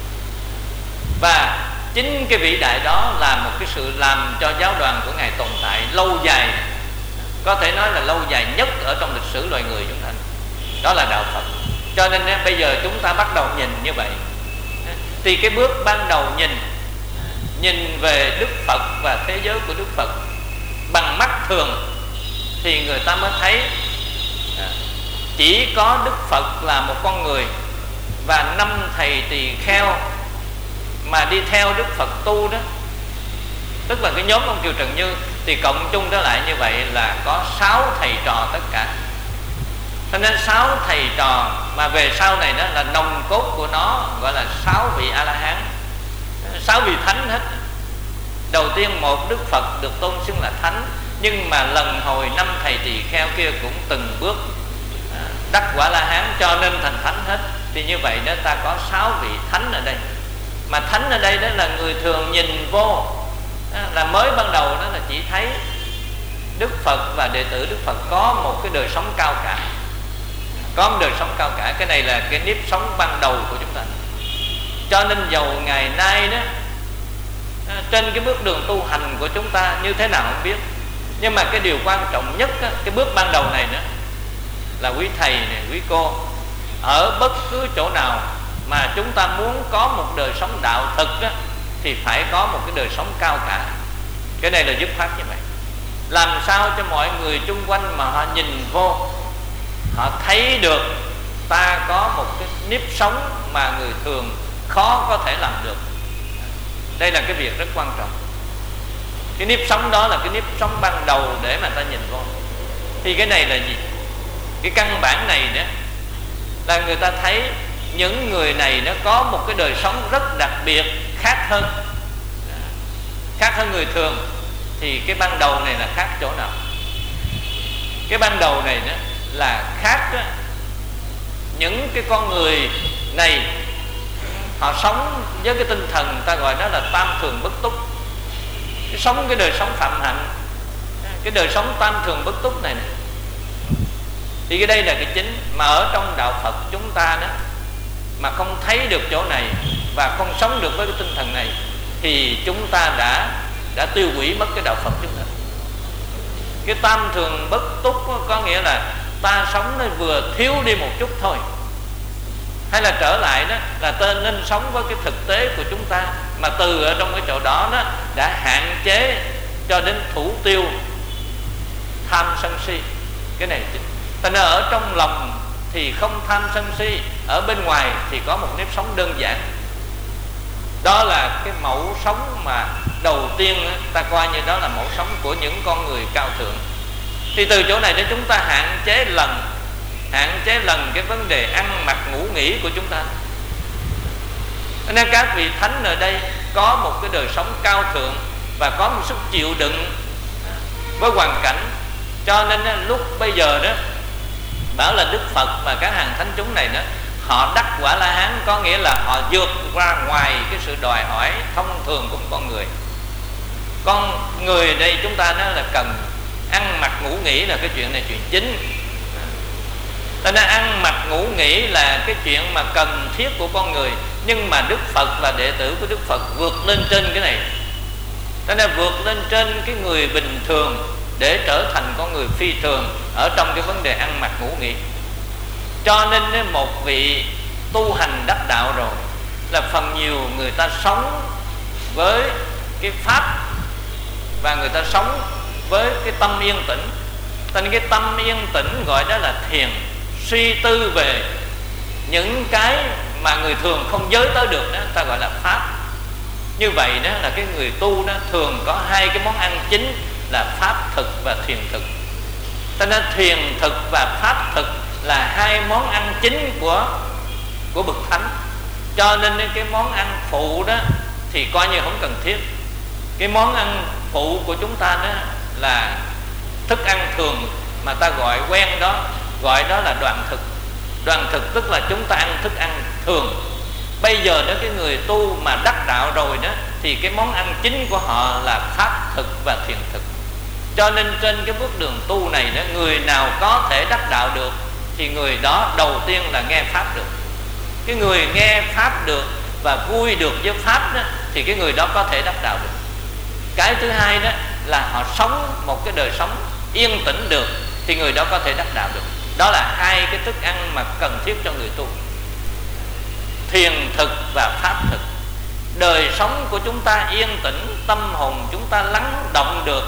Và chính cái vĩ đại đó là một cái sự làm cho giáo đoàn của Ngài tồn tại lâu dài, có thể nói là lâu dài nhất ở trong lịch sử loài người chúng ta. Đó là đạo Phật. Cho nên bây giờ chúng ta bắt đầu nhìn như vậy. Thì cái bước ban đầu nhìn Nhìn về Đức Phật và thế giới của Đức Phật bằng mắt thường thì người ta mới thấy chỉ có Đức Phật là một con người và năm thầy tỳ kheo mà đi theo Đức Phật tu đó, tức là cái nhóm ông Kiều Trần Như, thì cộng chung trở lại như vậy là có sáu thầy trò tất cả. Cho nên sáu thầy trò mà về sau này đó là nòng cốt của nó, gọi là sáu vị A-la-hán, sáu vị thánh hết. Đầu tiên một Đức Phật được tôn xưng là thánh, nhưng mà lần hồi năm thầy tỳ kheo kia cũng từng bước đắc quả La-hán cho nên thành thánh hết. Thì như vậy đó ta có sáu vị thánh ở đây. Mà thánh ở đây đó là người thường nhìn vô, là mới ban đầu đó là chỉ thấy Đức Phật và đệ tử Đức Phật có một cái đời sống cao cả, có một đời sống cao cả. Cái này là cái nếp sống ban đầu của chúng ta. Cho nên dầu ngày nay đó trên cái bước đường tu hành của chúng ta như thế nào không biết, nhưng mà cái điều quan trọng nhất đó, cái bước ban đầu này nữa là quý thầy này, quý cô ở bất cứ chỗ nào mà chúng ta muốn có một đời sống đạo thực đó, thì phải có một cái đời sống cao cả. Cái này là dứt khoát như vậy. Làm sao cho mọi người chung quanh mà họ nhìn vô, họ thấy được ta có một cái nếp sống mà người thường khó có thể làm được. Đây là cái việc rất quan trọng. Cái nếp sống đó là cái nếp sống ban đầu để mà ta nhìn vô. Thì cái này là gì? Cái căn bản này đó là người ta thấy những người này nó có một cái đời sống rất đặc biệt, khác hơn khác hơn người thường. Thì cái ban đầu này là khác chỗ nào? Cái ban đầu này đó là khác đó, những cái con người này họ sống với cái tinh thần ta gọi đó là tam thường bất túc, cái sống cái đời sống phạm hạnh, cái đời sống tam thường bất túc này, này. Thì cái đây là cái chính mà ở trong đạo Phật chúng ta đó mà không thấy được chỗ này và không sống được với cái tinh thần này thì chúng ta đã đã tiêu hủy mất cái đạo Phật chúng ta. Cái tam thường bất túc có nghĩa là ta sống nó vừa thiếu đi một chút thôi, hay là trở lại đó là ta nên sống với cái thực tế của chúng ta, mà từ ở trong cái chỗ đó đó đã hạn chế cho đến thủ tiêu tham sân si. Cái này ta nên ở trong lòng thì không tham sân si, ở bên ngoài thì có một nếp sống đơn giản. Đó là cái mẫu sống mà đầu tiên ta coi như đó là mẫu sống của những con người cao thượng. Thì từ chỗ này để chúng ta hạn chế lần hạn chế lần cái vấn đề ăn mặc ngủ nghỉ của chúng ta. Nên các vị thánh ở đây có một cái đời sống cao thượng và có một sức chịu đựng với hoàn cảnh. Cho nên lúc bây giờ đó bảo là Đức Phật và các hàng thánh chúng này đó họ đắc quả La-hán, có nghĩa là họ vượt ra ngoài cái sự đòi hỏi thông thường của con người. Con người ở đây chúng ta nói là cần Ăn mặc ngủ nghỉ là cái chuyện này chuyện chính. Cho nên ăn mặc ngủ nghỉ là cái chuyện mà cần thiết của con người, nhưng mà Đức Phật và đệ tử của Đức Phật vượt lên trên cái này. Cho nên vượt lên trên cái người bình thường để trở thành con người phi thường ở trong cái vấn đề ăn mặc ngủ nghỉ. Cho nên một vị tu hành đắc đạo rồi là phần nhiều người ta sống với cái pháp và người ta sống với cái tâm yên tĩnh. Cho nên cái tâm yên tĩnh gọi đó là thiền, suy tư về những cái mà người thường không giới tới được đó, ta gọi là pháp. Như vậy đó là cái người tu đó thường có hai cái món ăn chính là pháp thực và thiền thực. Cho nên thiền thực và pháp thực là hai món ăn chính của của bậc thánh. Cho nên cái món ăn phụ đó thì coi như không cần thiết. Cái món ăn phụ của chúng ta đó là thức ăn thường mà ta gọi quen đó, gọi đó là đoạn thực. Đoạn thực tức là chúng ta ăn thức ăn thường. Bây giờ đó cái người tu mà đắc đạo rồi đó thì cái món ăn chính của họ là pháp thực và thiền thực. Cho nên trên cái bước đường tu này đó, người nào có thể đắc đạo được thì người đó đầu tiên là nghe pháp được. Cái người nghe pháp được và vui được với pháp đó thì cái người đó có thể đắc đạo được. Cái thứ hai đó là họ sống một cái đời sống yên tĩnh được thì người đó có thể đắc đạo được. Đó là hai cái thức ăn mà cần thiết cho người tu: thiền thực và pháp thực. Đời sống của chúng ta yên tĩnh, tâm hồn chúng ta lắng động được,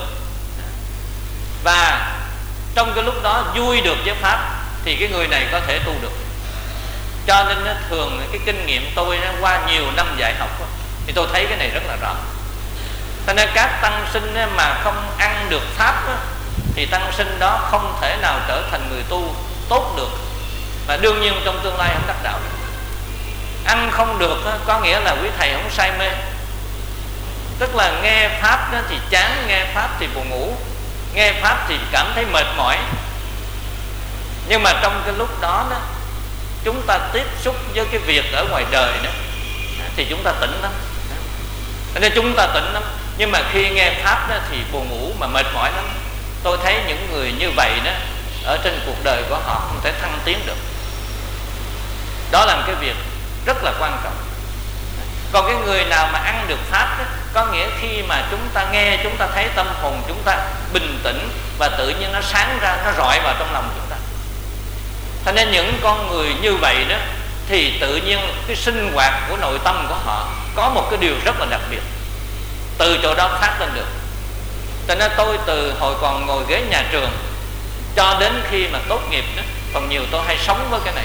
và trong cái lúc đó vui được với pháp thì cái người này có thể tu được. Cho nên nó thường cái kinh nghiệm tôi nó qua nhiều năm dạy học đó, thì tôi thấy cái này rất là rõ. Cho nên các tăng sinh mà không ăn được pháp đó, thì tăng sinh đó không thể nào trở thành người tu tốt được, và đương nhiên trong tương lai không đắc đạo được. Ăn không được đó, có nghĩa là quý thầy không say mê. Tức là nghe pháp đó thì chán, nghe pháp thì buồn ngủ, nghe pháp thì cảm thấy mệt mỏi. Nhưng mà trong cái lúc đó đó chúng ta tiếp xúc với cái việc ở ngoài đời đó thì chúng ta tỉnh lắm, nên chúng ta tỉnh lắm. Nhưng mà khi nghe pháp đó thì buồn ngủ mà mệt mỏi lắm. Tôi thấy những người như vậy đó ở trên cuộc đời của họ không thể thăng tiến được. Đó là một cái việc rất là quan trọng. Còn cái người nào mà ăn được pháp đó, có nghĩa khi mà chúng ta nghe, chúng ta thấy tâm hồn chúng ta bình tĩnh và tự nhiên nó sáng ra, nó rọi vào trong lòng chúng ta. Cho nên những con người như vậy đó thì tự nhiên cái sinh hoạt của nội tâm của họ có một cái điều rất là đặc biệt, từ chỗ đó phát lên được. Cho nên tôi từ hồi còn ngồi ghế nhà trường cho đến khi mà tốt nghiệp đó, phần nhiều tôi hay sống với cái này.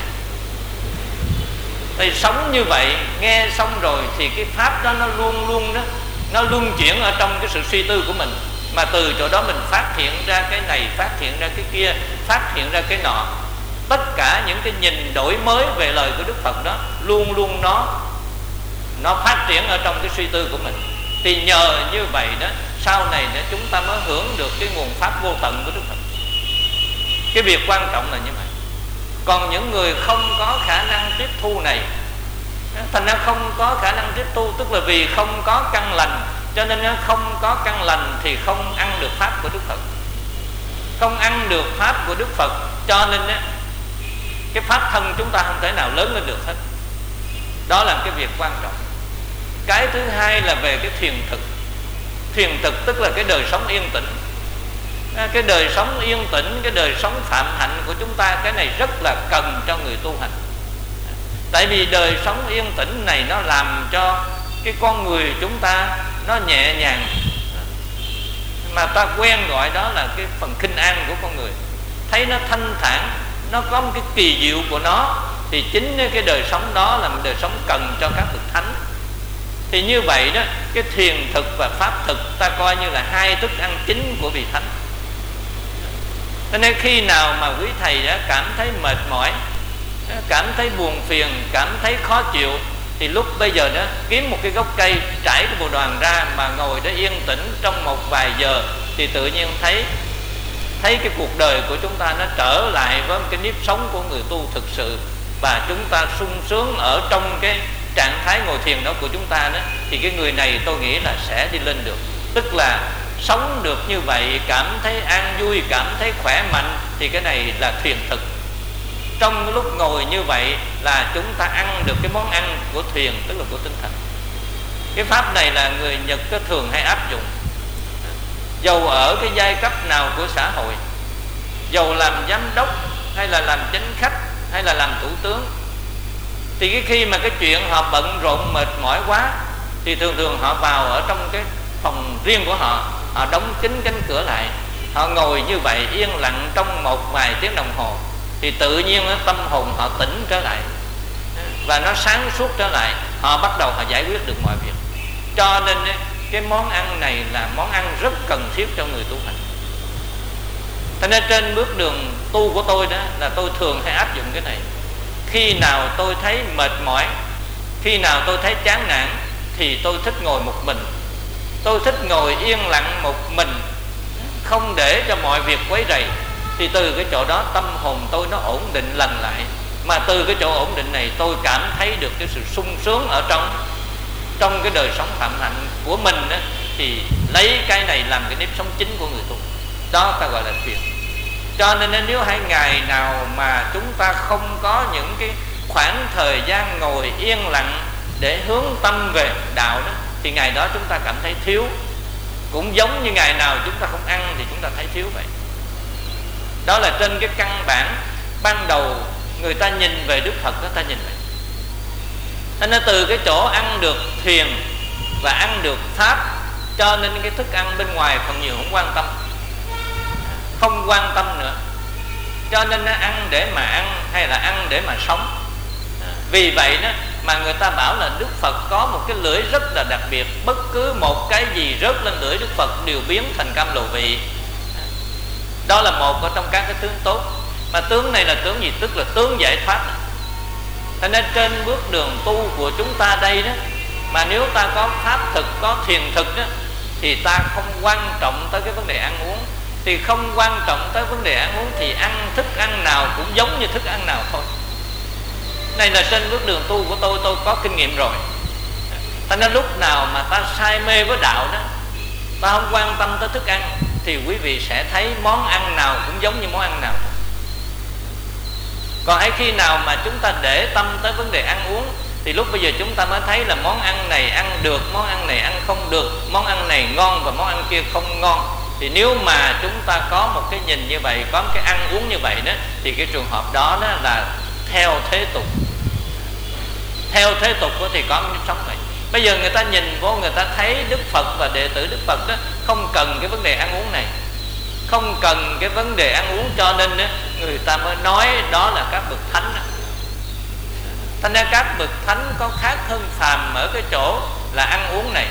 Thì sống như vậy, nghe xong rồi thì cái pháp đó nó luôn luôn đó, nó luân chuyển ở trong cái sự suy tư của mình. Mà từ chỗ đó mình phát hiện ra cái này, phát hiện ra cái kia, phát hiện ra cái nọ. Tất cả những cái nhìn đổi mới về lời của Đức Phật đó luôn luôn nó nó phát triển ở trong cái suy tư của mình. Thì nhờ như vậy đó, sau này đó chúng ta mới hưởng được cái nguồn pháp vô tận của Đức Phật. Cái việc quan trọng là như vậy. Còn những người không có khả năng tiếp thu này, thành ra không có khả năng tiếp thu, tức là vì không có căn lành, cho nên không có căn lành thì không ăn được pháp của Đức Phật. Không ăn được pháp của Đức Phật, cho nên cái pháp thân chúng ta không thể nào lớn lên được hết. Đó là cái việc quan trọng. Cái thứ hai là về cái thiền thực. Thiền thực tức là cái đời sống yên tĩnh. Cái đời sống yên tĩnh, cái đời sống phạm hạnh của chúng ta, cái này rất là cần cho người tu hành. Tại vì đời sống yên tĩnh này nó làm cho cái con người chúng ta nó nhẹ nhàng, mà ta quen gọi đó là cái phần khinh an của con người. Thấy nó thanh thản, nó có một cái kỳ diệu của nó, thì chính cái đời sống đó là một đời sống cần cho các bậc thánh. Thì như vậy đó, cái thiền thực và pháp thực ta coi như là hai thức ăn chính của vị thánh. Cho nên khi nào mà quý thầy đã cảm thấy mệt mỏi, cảm thấy buồn phiền, cảm thấy khó chịu, thì lúc bây giờ đó kiếm một cái gốc cây, trải cái bộ đoàn ra mà ngồi đó yên tĩnh trong một vài giờ, thì tự nhiên thấy thấy cái cuộc đời của chúng ta nó trở lại với một cái nếp sống của người tu thực sự, và chúng ta sung sướng ở trong cái trạng thái ngồi thiền đó của chúng ta đó, thì cái người này tôi nghĩ là sẽ đi lên được. Tức là sống được như vậy, cảm thấy an vui, cảm thấy khỏe mạnh, thì cái này là thiền thực. Trong lúc ngồi như vậy là chúng ta ăn được cái món ăn của thiền, tức là của tinh thần. Cái pháp này là người Nhật có thường hay áp dụng, dầu ở cái giai cấp nào của xã hội, dầu làm giám đốc hay là làm chánh khách hay là làm thủ tướng, thì cái khi mà cái chuyện họ bận rộn mệt mỏi quá thì thường thường họ vào ở trong cái phòng riêng của họ, họ đóng kín cánh cửa lại, họ ngồi như vậy yên lặng trong một vài tiếng đồng hồ, thì tự nhiên tâm hồn họ tỉnh trở lại và nó sáng suốt trở lại, họ bắt đầu họ giải quyết được mọi việc. Cho nên cái món ăn này là món ăn rất cần thiết cho người tu hành. Thế nên trên bước đường tu của tôi đó là tôi thường hay áp dụng cái này. Khi nào tôi thấy mệt mỏi, khi nào tôi thấy chán nản, thì tôi thích ngồi một mình. Tôi thích ngồi yên lặng một mình, không để cho mọi việc quấy rầy. Thì từ cái chỗ đó tâm hồn tôi nó ổn định lành lại. Mà từ cái chỗ ổn định này tôi cảm thấy được cái sự sung sướng ở trong Trong cái đời sống phạm hạnh của mình đó, thì lấy cái này làm cái nếp sống chính của người tu. Đó ta gọi là thiền. Cho nên nếu hai ngày nào mà chúng ta không có những cái khoảng thời gian ngồi yên lặng để hướng tâm về đạo đó, thì ngày đó chúng ta cảm thấy thiếu. Cũng giống như ngày nào chúng ta không ăn thì chúng ta thấy thiếu vậy. Đó là trên cái căn bản ban đầu người ta nhìn về Đức Phật đó, ta nhìn vậy. Thế nên từ cái chỗ ăn được thiền và ăn được pháp, cho nên cái thức ăn bên ngoài phần nhiều không quan tâm, không quan tâm nữa. Cho nên nó ăn để mà ăn hay là ăn để mà sống. Vì vậy đó mà người ta bảo là Đức Phật có một cái lưỡi rất là đặc biệt. Bất cứ một cái gì rớt lên lưỡi Đức Phật đều biến thành cam lồ vị. Đó là một ở trong các cái tướng tốt. Mà tướng này là tướng gì? Tức là tướng giải thoát. Thế nên trên bước đường tu của chúng ta đây đó, mà nếu ta có pháp thực, có thiền thực đó, thì ta không quan trọng tới cái vấn đề ăn uống. Thì không quan trọng tới vấn đề ăn uống thì ăn thức ăn nào cũng giống như thức ăn nào thôi. Này là trên bước đường tu của tôi, tôi có kinh nghiệm rồi. Thế nên lúc nào mà ta say mê với đạo đó, ta không quan tâm tới thức ăn, thì quý vị sẽ thấy món ăn nào cũng giống như món ăn nào. Còn hãy khi nào mà chúng ta để tâm tới vấn đề ăn uống, thì lúc bây giờ chúng ta mới thấy là món ăn này ăn được, món ăn này ăn không được, món ăn này ngon và món ăn kia không ngon. Thì nếu mà chúng ta có một cái nhìn như vậy, có một cái ăn uống như vậy đó, thì cái trường hợp đó, đó là theo thế tục. Theo thế tục đó thì có một sống vậy. Bây giờ người ta nhìn vô, người ta thấy Đức Phật và đệ tử Đức Phật đó không cần cái vấn đề ăn uống này, không cần cái vấn đề ăn uống, cho nên đó, người ta mới nói đó là các bậc thánh đó. Thành ra các bậc thánh có khác hơn phàm ở cái chỗ là ăn uống này.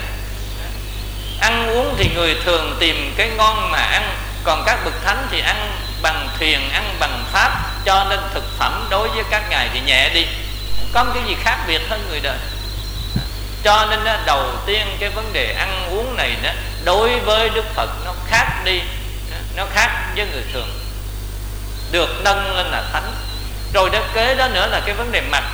Ăn uống thì người thường tìm cái ngon mà ăn, còn các bậc thánh thì ăn bằng thiền, ăn bằng pháp, cho nên thực phẩm đối với các ngài thì nhẹ đi. Có một cái gì khác biệt hơn người đời. Cho nên đó, đầu tiên cái vấn đề ăn uống này đó, đối với Đức Phật nó khác đi, nó khác với người thường, được nâng lên là thánh. Rồi đó kế đó nữa là cái vấn đề mặc.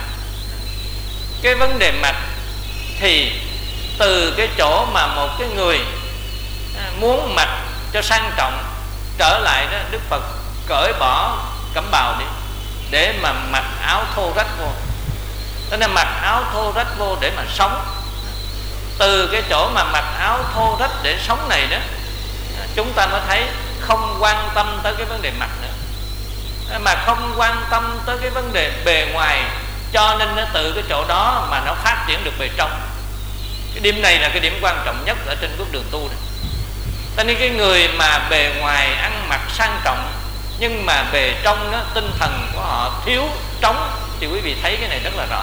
Cái vấn đề mặc thì từ cái chỗ mà một cái người muốn mặc cho sang trọng, trở lại đó Đức Phật cởi bỏ cẩm bào đi để mà mặc áo thô rách vô. Thế nên mặc áo thô rách vô để mà sống. Từ cái chỗ mà mặc áo thô rách để sống này đó, chúng ta mới thấy không quan tâm tới cái vấn đề mặc nữa, mà không quan tâm tới cái vấn đề bề ngoài, cho nên nó từ cái chỗ đó mà nó phát triển được bề trong. Cái điểm này là cái điểm quan trọng nhất ở trên bước đường tu này. Cho nên cái người mà bề ngoài ăn mặc sang trọng, nhưng mà bề trong đó, tinh thần của họ thiếu trống, thì quý vị thấy cái này rất là rõ.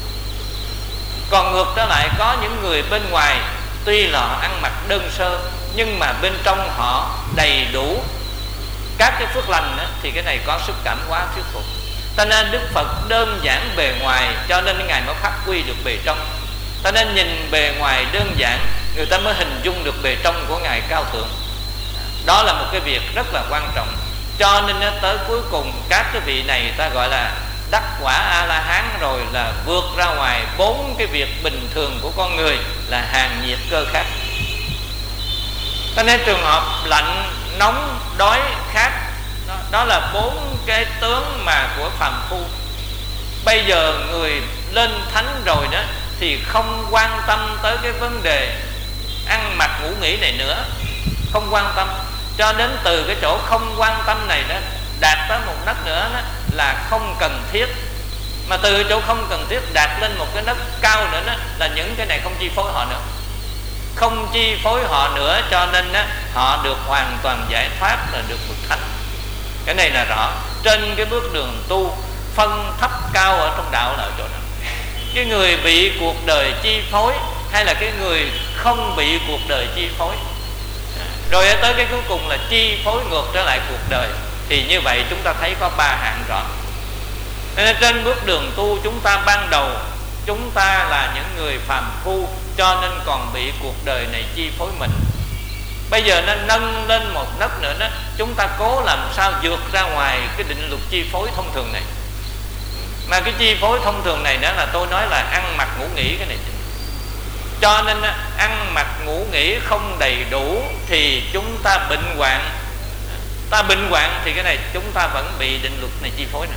Còn ngược trở lại, có những người bên ngoài tuy là họ ăn mặc đơn sơ, nhưng mà bên trong họ đầy đủ các cái phước lành đó, thì cái này có sức cảm hóa thuyết phục. Cho nên Đức Phật đơn giản bề ngoài, cho nên Ngài mới phát huy được bề trong. Cho nên nhìn bề ngoài đơn giản, người ta mới hình dung được bề trong của Ngài cao thượng. Đó là một cái việc rất là quan trọng. Cho nên tới cuối cùng các cái vị này ta gọi là đắc quả A-la-hán, rồi là vượt ra ngoài bốn cái việc bình thường của con người, là hàng nhiệt cơ khắc. Cho nên trường hợp lạnh, nóng, đói, khát, đó, đó là bốn cái tướng mà của phàm phu. Bây giờ người lên thánh rồi đó thì không quan tâm tới cái vấn đề ăn mặc ngủ nghỉ này nữa, không quan tâm. Cho đến từ cái chỗ không quan tâm này đó đạt tới một nấc nữa đó là không cần thiết. Mà từ cái chỗ không cần thiết đạt lên một cái nấc cao nữa đó là những cái này không chi phối họ nữa, không chi phối họ nữa, cho nên đó, họ được hoàn toàn giải thoát, là được bậc thánh. Cái này là rõ. Trên cái bước đường tu, phân thấp cao ở trong đạo là ở chỗ đó. Cái người bị cuộc đời chi phối hay là cái người không bị cuộc đời chi phối, rồi tới cái cuối cùng là chi phối ngược trở lại cuộc đời, thì như vậy chúng ta thấy có ba hạng rõ. Nên trên bước đường tu chúng ta ban đầu chúng ta là những người phàm phu, cho nên còn bị cuộc đời này chi phối mình. Bây giờ nó nâng lên một nấc nữa đó, chúng ta cố làm sao vượt ra ngoài cái định luật chi phối thông thường này. Mà cái chi phối thông thường này đó là tôi nói là ăn mặc ngủ nghỉ cái này. Cho nên ăn mặc ngủ nghỉ không đầy đủ thì chúng ta bệnh hoạn. Ta bệnh hoạn thì cái này chúng ta vẫn bị định luật này chi phối nữa.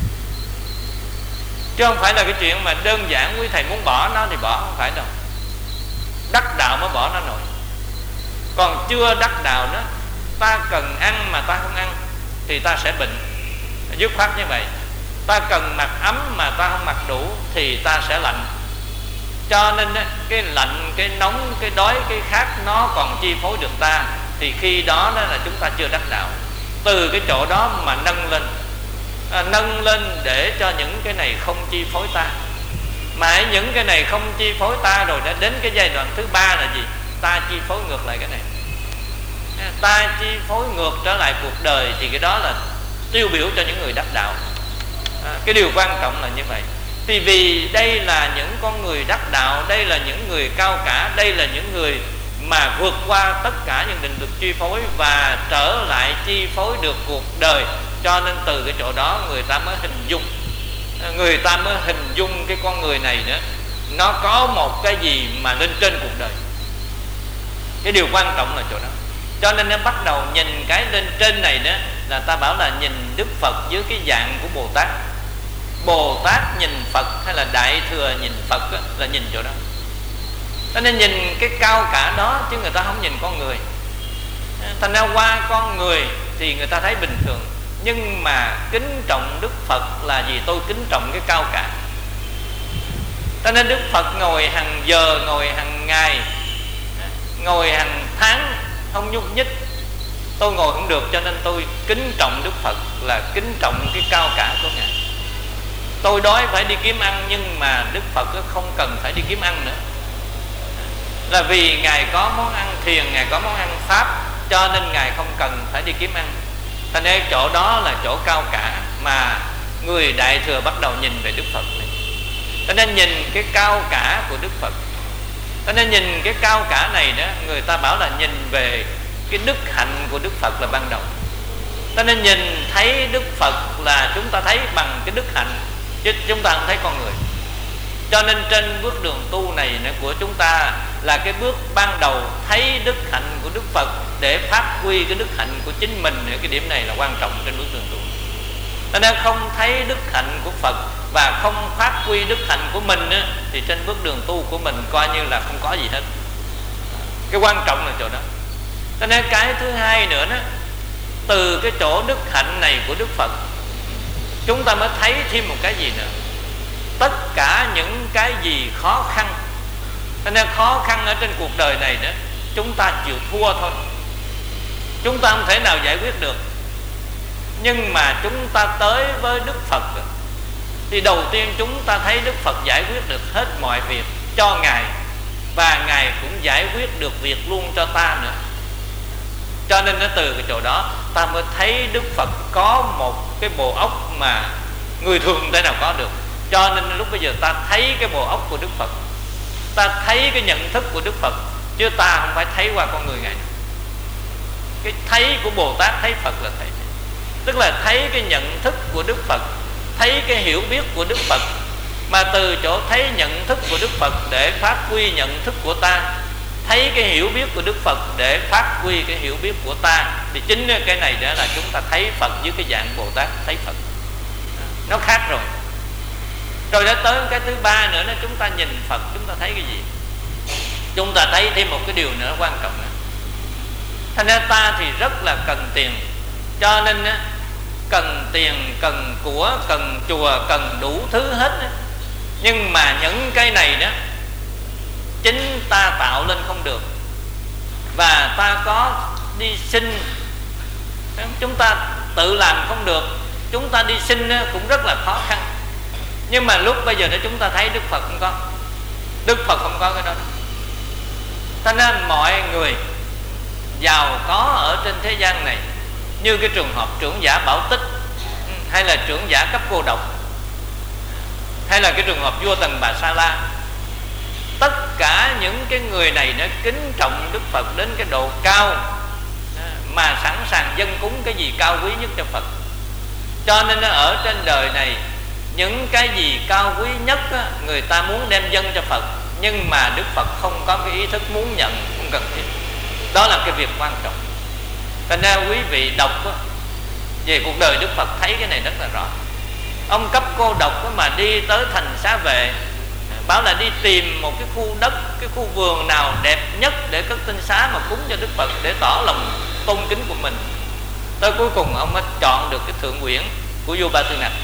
Chứ không phải là cái chuyện mà đơn giản quý thầy muốn bỏ nó thì bỏ, không phải đâu. Đắc đạo mới bỏ nó nổi. Còn chưa đắc đạo đó, ta cần ăn mà ta không ăn thì ta sẽ bệnh, dứt khoát như vậy. Ta cần mặc ấm mà ta không mặc đủ thì ta sẽ lạnh. Cho nên cái lạnh, cái nóng, cái đói, cái khát nó còn chi phối được ta, thì khi đó, đó là chúng ta chưa đắc đạo. Từ cái chỗ đó mà nâng lên, à, nâng lên để cho những cái này không chi phối ta. Mà những cái này không chi phối ta rồi đã đến cái giai đoạn thứ ba là gì? Ta chi phối ngược lại cái này. Ta chi phối ngược trở lại cuộc đời, thì cái đó là tiêu biểu cho những người đắc đạo. à, Cái điều quan trọng là như vậy. Thì vì đây là những con người đắc đạo, đây là những người cao cả, đây là những người mà vượt qua tất cả những định luật chi phối và trở lại chi phối được cuộc đời. Cho nên từ cái chỗ đó người ta mới hình dung, người ta mới hình dung cái con người này nữa, nó có một cái gì mà lên trên cuộc đời. Cái điều quan trọng là chỗ đó. Cho nên nó bắt đầu nhìn cái lên trên này đó, là ta bảo là nhìn Đức Phật dưới cái dạng của Bồ Tát. Bồ Tát nhìn Phật hay là Đại Thừa nhìn Phật đó, là nhìn chỗ đó. Cho nên nhìn cái cao cả đó, chứ người ta không nhìn con người. Thành ra qua con người thì người ta thấy bình thường, nhưng mà kính trọng Đức Phật là gì? Tôi kính trọng cái cao cả. Cho nên Đức Phật ngồi hàng giờ, ngồi hàng ngày, ngồi hàng tháng không nhúc nhích. Tôi ngồi không được, cho nên tôi kính trọng Đức Phật là kính trọng cái cao cả của Ngài. Tôi đói phải đi kiếm ăn, nhưng mà Đức Phật không cần phải đi kiếm ăn nữa, là vì Ngài có món ăn thiền, Ngài có món ăn Pháp, cho nên Ngài không cần phải đi kiếm ăn. Thành ra chỗ đó là chỗ cao cả mà người Đại Thừa bắt đầu nhìn về Đức Phật này. Cho nên nhìn cái cao cả của Đức Phật. Cho nên nhìn cái cao cả này đó, người ta bảo là nhìn về cái đức hạnh của Đức Phật là ban đầu. Cho nên nhìn thấy Đức Phật là chúng ta thấy bằng cái đức hạnh, chứ chúng ta không thấy con người. Cho nên trên bước đường tu này của chúng ta là cái bước ban đầu thấy đức hạnh của Đức Phật để phát huy cái đức hạnh của chính mình. Cái điểm này là quan trọng trên bước đường tu. Cho nên không thấy đức hạnh của Phật và không phát huy đức hạnh của mình thì trên bước đường tu của mình coi như là không có gì hết. Cái quan trọng là chỗ đó. Cho nên cái thứ hai nữa đó, từ cái chỗ đức hạnh này của Đức Phật, chúng ta mới thấy thêm một cái gì nữa. Tất cả những cái gì khó khăn, cho nên khó khăn ở trên cuộc đời này đó, chúng ta chịu thua thôi. Chúng ta không thể nào giải quyết được. Nhưng mà chúng ta tới với Đức Phật thì đầu tiên chúng ta thấy Đức Phật giải quyết được hết mọi việc cho Ngài, và Ngài cũng giải quyết được việc luôn cho ta nữa. Cho nên nó từ cái chỗ đó ta mới thấy Đức Phật có một cái bộ óc mà người thường không thể nào có được. Cho nên lúc bây giờ ta thấy cái bộ óc của Đức Phật, ta thấy cái nhận thức của Đức Phật, chứ ta không phải thấy qua con người Ngài. Cái thấy của Bồ Tát thấy Phật là thấy, tức là thấy cái nhận thức của Đức Phật, thấy cái hiểu biết của Đức Phật. Mà từ chỗ thấy nhận thức của Đức Phật để phát huy nhận thức của ta, thấy cái hiểu biết của Đức Phật để phát huy cái hiểu biết của ta. Thì chính cái này đó là chúng ta thấy Phật dưới cái dạng Bồ Tát thấy Phật. Nó khác rồi. Rồi đã tới cái thứ ba nữa là chúng ta nhìn Phật, chúng ta thấy cái gì? Chúng ta thấy thêm một cái điều nữa quan trọng nữa. Thành ra ta thì rất là cần tiền, cho nên cần tiền, cần của, cần chùa, cần đủ thứ hết. Nhưng mà những cái này đó chính ta tạo lên không được, và ta có đi xin, chúng ta tự làm không được, chúng ta đi xin cũng rất là khó khăn. Nhưng mà lúc bây giờ đó chúng ta thấy Đức Phật không có, Đức Phật không có cái đó. Cho nên mọi người giàu có ở trên thế gian này, như cái trường hợp trưởng giả Bảo Tích, hay là trưởng giả Cấp Cô Độc, hay là cái trường hợp vua Tần Bà Sa La, tất cả những cái người này nó kính trọng Đức Phật đến cái độ cao mà sẵn sàng dâng cúng cái gì cao quý nhất cho Phật. Cho nên ở trên đời này những cái gì cao quý nhất người ta muốn đem dâng cho Phật, nhưng mà Đức Phật không có cái ý thức muốn nhận, không cần thiết. Đó là cái việc quan trọng. Thành ra quý vị đọc về cuộc đời Đức Phật thấy cái này rất là rõ. Ông Cấp Cô Độc mà đi tới thành Xá Vệ, bảo là đi tìm một cái khu đất, cái khu vườn nào đẹp nhất để cất tinh xá mà cúng cho Đức Phật, để tỏ lòng tôn kính của mình. Tới cuối cùng ông mới chọn được cái Thượng Uyển của vua Ba Tư Nặc.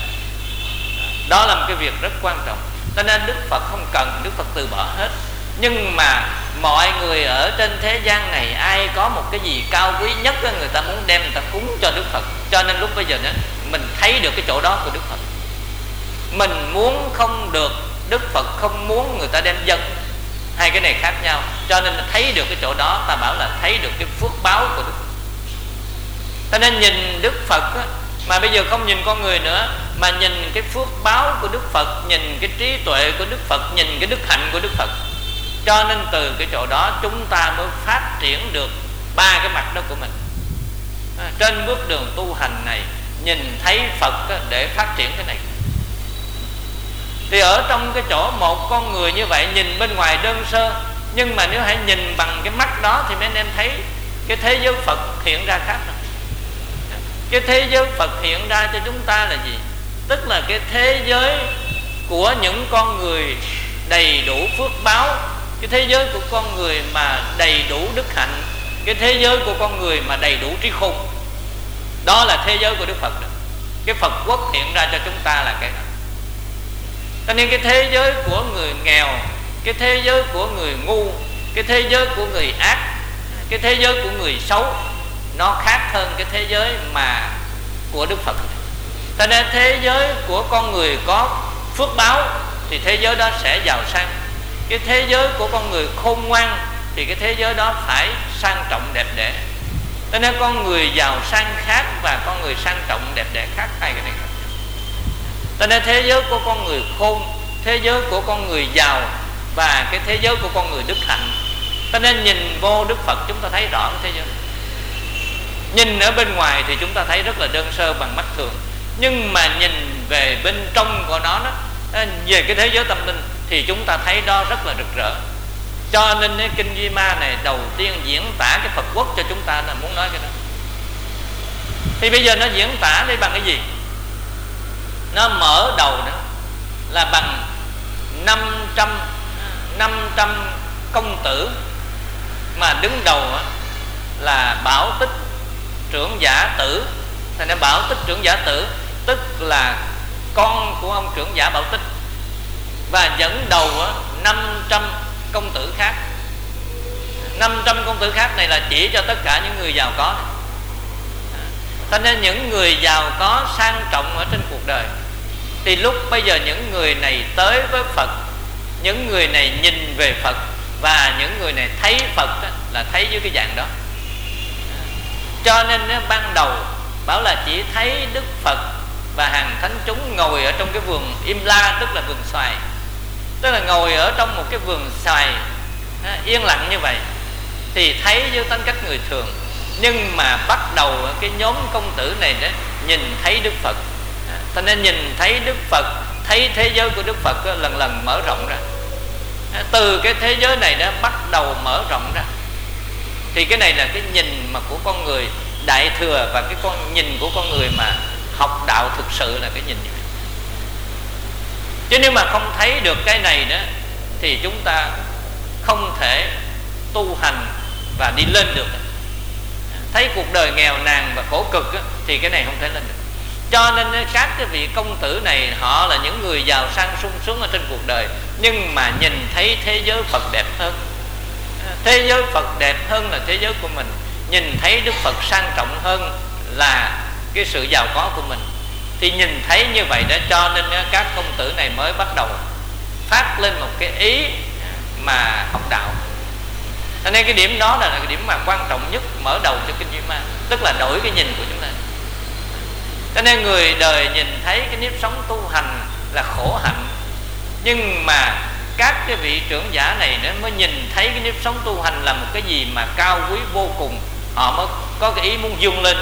Đó là một cái việc rất quan trọng. Cho nên Đức Phật không cần, Đức Phật từ bỏ hết. Nhưng mà mọi người ở trên thế gian này, ai có một cái gì cao quý nhất người ta muốn đem người ta cúng cho Đức Phật. Cho nên lúc bây giờ đó, mình thấy được cái chỗ đó của Đức Phật. Mình muốn không được, Đức Phật không muốn người ta đem dâng. Hai cái này khác nhau. Cho nên thấy được cái chỗ đó, ta bảo là thấy được cái phước báo của Đức Phật. Cho nên nhìn Đức Phật á, mà bây giờ không nhìn con người nữa, mà nhìn cái phước báo của Đức Phật, nhìn cái trí tuệ của Đức Phật, nhìn cái đức hạnh của Đức Phật. Cho nên từ cái chỗ đó chúng ta mới phát triển được ba cái mặt đó của mình. À, trên bước đường tu hành này, nhìn thấy Phật á, để phát triển cái này. Thì ở trong cái chỗ một con người như vậy, nhìn bên ngoài đơn sơ, nhưng mà nếu hãy nhìn bằng cái mắt đó thì mấy anh em thấy cái thế giới Phật hiện ra khác rồi. Cái thế giới Phật hiện ra cho chúng ta là gì? Tức là cái thế giới của những con người đầy đủ phước báo, cái thế giới của con người mà đầy đủ đức hạnh, cái thế giới của con người mà đầy đủ trí khôn. Đó là thế giới của Đức Phật đó. Cái Phật quốc hiện ra cho chúng ta là cái đó. Cho nên cái thế giới của người nghèo, cái thế giới của người ngu, cái thế giới của người ác, cái thế giới của người xấu, nó khác hơn cái thế giới mà của Đức Phật. Cho nên thế giới của con người có phước báo thì thế giới đó sẽ giàu sang. Cái thế giới của con người khôn ngoan thì cái thế giới đó phải sang trọng đẹp đẽ. Cho nên con người giàu sang khác và con người sang trọng đẹp đẽ khác, hai cái này khác. Cho nên thế giới của con người khôn, thế giới của con người giàu và cái thế giới của con người đức hạnh. Cho nên nhìn vô Đức Phật chúng ta thấy rõ cái thế giới. Nhìn ở bên ngoài thì chúng ta thấy rất là đơn sơ bằng mắt thường, nhưng mà nhìn về bên trong của nó, đó, về cái thế giới tâm linh thì chúng ta thấy đó rất là rực rỡ. Cho nên cái kinh Duy Ma này đầu tiên diễn tả cái Phật quốc cho chúng ta là muốn nói cái đó. Thì bây giờ nó diễn tả đây bằng cái gì? Nó mở đầu đó là bằng năm trăm công tử, mà đứng đầu là Bảo Tích trưởng giả tử. Thành ra Bảo Tích trưởng giả tử tức là con của ông trưởng giả Bảo Tích, và dẫn đầu năm trăm công tử khác. Năm trăm công tử khác này là chỉ cho tất cả những người giàu có. Thành ra những người giàu có sang trọng ở trên cuộc đời, thì lúc bây giờ những người này tới với Phật, những người này nhìn về Phật, và những người này thấy Phật là thấy dưới cái dạng đó. Cho nên ban đầu bảo là chỉ thấy Đức Phật và hàng thánh chúng ngồi ở trong cái vườn Im La, tức là vườn xoài, tức là ngồi ở trong một cái vườn xoài yên lặng như vậy, thì thấy với tính cách người thường. Nhưng mà bắt đầu cái nhóm công tử này đó nhìn thấy Đức Phật, cho nên nhìn thấy Đức Phật, thấy thế giới của Đức Phật lần lần mở rộng ra. từ cái thế giới này đã bắt đầu mở rộng ra. Thì cái này là cái nhìn mà của con người đại thừa, và cái con nhìn của con người mà học đạo thực sự là cái nhìn như vậy. Chứ nếu mà không thấy được cái này đó thì chúng ta không thể tu hành và đi lên được. Thấy cuộc đời nghèo nàn và khổ cực đó, thì cái này không thể lên được. Cho nên các cái vị công tử này họ là những người giàu sang sung sướng ở trên cuộc đời, nhưng mà nhìn thấy thế giới Phật đẹp hơn. Thế giới Phật đẹp hơn là thế giới của mình. Nhìn thấy Đức Phật sang trọng hơn là cái sự giàu có của mình. Thì nhìn thấy như vậy đó, cho nên các công tử này mới bắt đầu phát lên một cái ý mà học đạo. Cho nên cái điểm đó là cái điểm mà quan trọng nhất mở đầu cho kinh Duy Ma, tức là đổi cái nhìn của chúng ta. Cho nên người đời nhìn thấy cái nếp sống tu hành là khổ hạnh, nhưng mà các cái vị trưởng giả này nó mới nhìn thấy cái nếp sống tu hành là một cái gì mà cao quý vô cùng, họ mới có cái ý muốn vươn lên.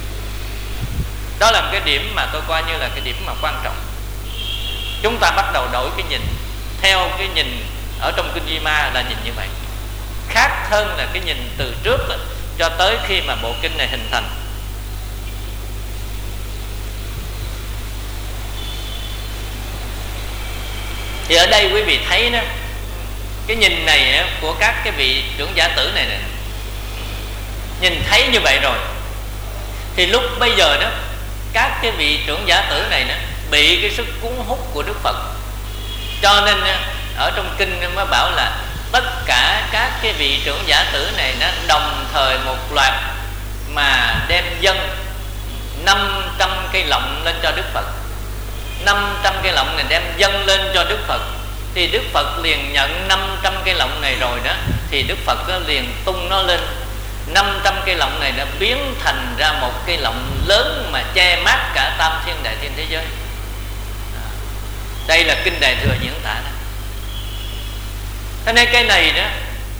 Đó là một cái điểm mà tôi coi như là cái điểm mà quan trọng. Chúng ta bắt đầu đổi cái nhìn theo cái nhìn ở trong kinh Duy Ma là nhìn như vậy, khác hơn là cái nhìn từ trước là, cho tới khi mà bộ kinh này hình thành. Thì ở đây quý vị thấy đó, cái nhìn này của các cái vị trưởng giả tử này, này nhìn thấy như vậy rồi, thì lúc bây giờ đó các cái vị trưởng giả tử này đó, bị cái sức cuốn hút của Đức Phật. Cho nên ở trong kinh mới bảo là tất cả các cái vị trưởng giả tử này nó đồng thời một loạt mà đem dâng năm trăm cây lọng lên cho Đức Phật. Năm trăm cây lọng này đem dâng lên cho Đức Phật, thì Đức Phật liền nhận năm trăm cây lọng này rồi đó, thì Đức Phật liền tung nó lên. Năm trăm cây lọng này đã biến thành ra một cây lọng lớn mà che mát cả tam thiên đại thiên thế giới. Đây là kinh Đại Thừa diễn tả đó. Thế nên cái này đó,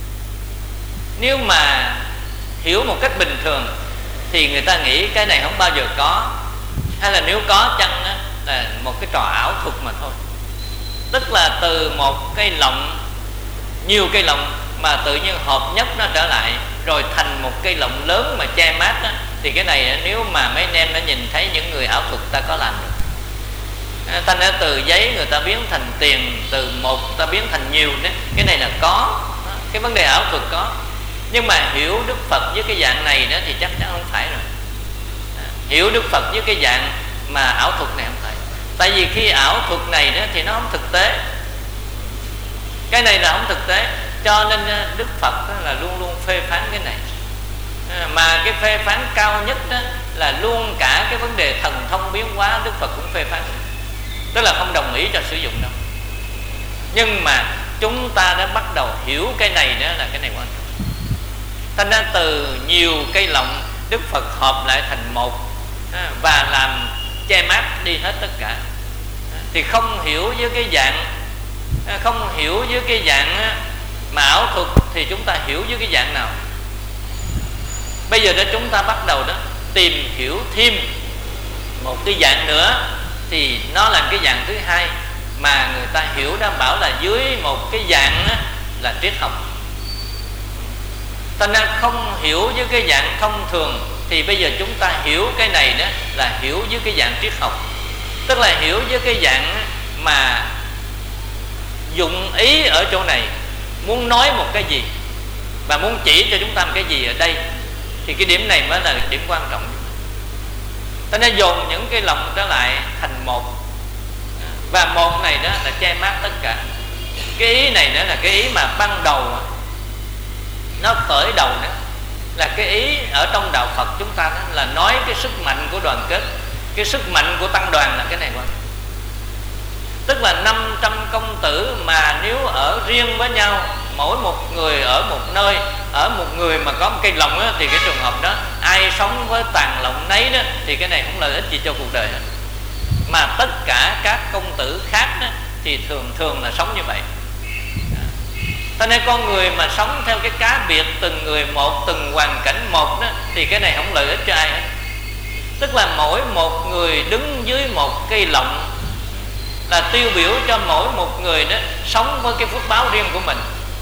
nếu mà hiểu một cách bình thường thì người ta nghĩ cái này không bao giờ có, hay là nếu có chăng á, là một cái trò ảo thuật mà thôi. Tức là từ một cây lọng, nhiều cây lọng mà tự nhiên hợp nhất nó trở lại, rồi thành một cây lọng lớn mà che mát á, thì cái này nếu mà mấy anh em đã nhìn thấy những người ảo thuật ta có làm được. Thành ra từ giấy người ta biến thành tiền, từ một ta biến thành nhiều đấy. Cái này là có, cái vấn đề ảo thuật có. Nhưng mà hiểu Đức Phật với cái dạng này đó thì chắc chắn không phải rồi. Hiểu Đức Phật với cái dạng mà ảo thuật này không phải. Tại vì khi ảo thuật này đó thì nó không thực tế, cái này là không thực tế. Cho nên Đức Phật là luôn luôn phê phán cái này. Mà cái phê phán cao nhất đó là luôn cả cái vấn đề thần thông biến hóa Đức Phật cũng phê phán, tức là không đồng ý cho sử dụng đâu. Nhưng mà chúng ta đã bắt đầu hiểu cái này đó là cái này quan trọng. Thành ra từ nhiều cây lọng Đức Phật hợp lại thành một và làm che mát đi hết tất cả. Thì không hiểu với cái dạng, không hiểu với cái dạng mà ảo thuật thì chúng ta hiểu với cái dạng nào? Bây giờ đó chúng ta bắt đầu đó tìm hiểu thêm một cái dạng nữa, thì nó là cái dạng thứ hai mà người ta hiểu đã bảo là dưới một cái dạng là triết học. Thành ra không hiểu với cái dạng thông thường, thì bây giờ chúng ta hiểu cái này đó là hiểu với cái dạng triết học. Tức là hiểu với cái dạng mà dụng ý ở chỗ này, muốn nói một cái gì và muốn chỉ cho chúng ta một cái gì ở đây, thì cái điểm này mới là điểm quan trọng. Cho nên dồn những cái lòng trở lại thành một, và một này đó là che mát tất cả. Cái ý này đó là cái ý mà ban đầu, nó khởi đầu đó là cái ý ở trong đạo Phật chúng ta đó, là nói cái sức mạnh của đoàn kết, cái sức mạnh của tăng đoàn là cái này quan. Tức là năm trăm công tử mà nếu ở riêng với nhau, mỗi một người ở một nơi, ở một người mà có một cây lọng đó, thì cái trường hợp đó ai sống với tàn lọng nấy đó, thì cái này không lợi ích gì cho cuộc đời hết. Mà tất cả các công tử khác đó, thì thường thường là sống như vậy. Cho nên con người mà sống theo cái cá biệt, từng người một, từng hoàn cảnh một đó, thì cái này không lợi ích cho ai hết. Tức là mỗi một người đứng dưới một cây lọng là tiêu biểu cho mỗi một người đó sống với cái phước báo riêng của mình.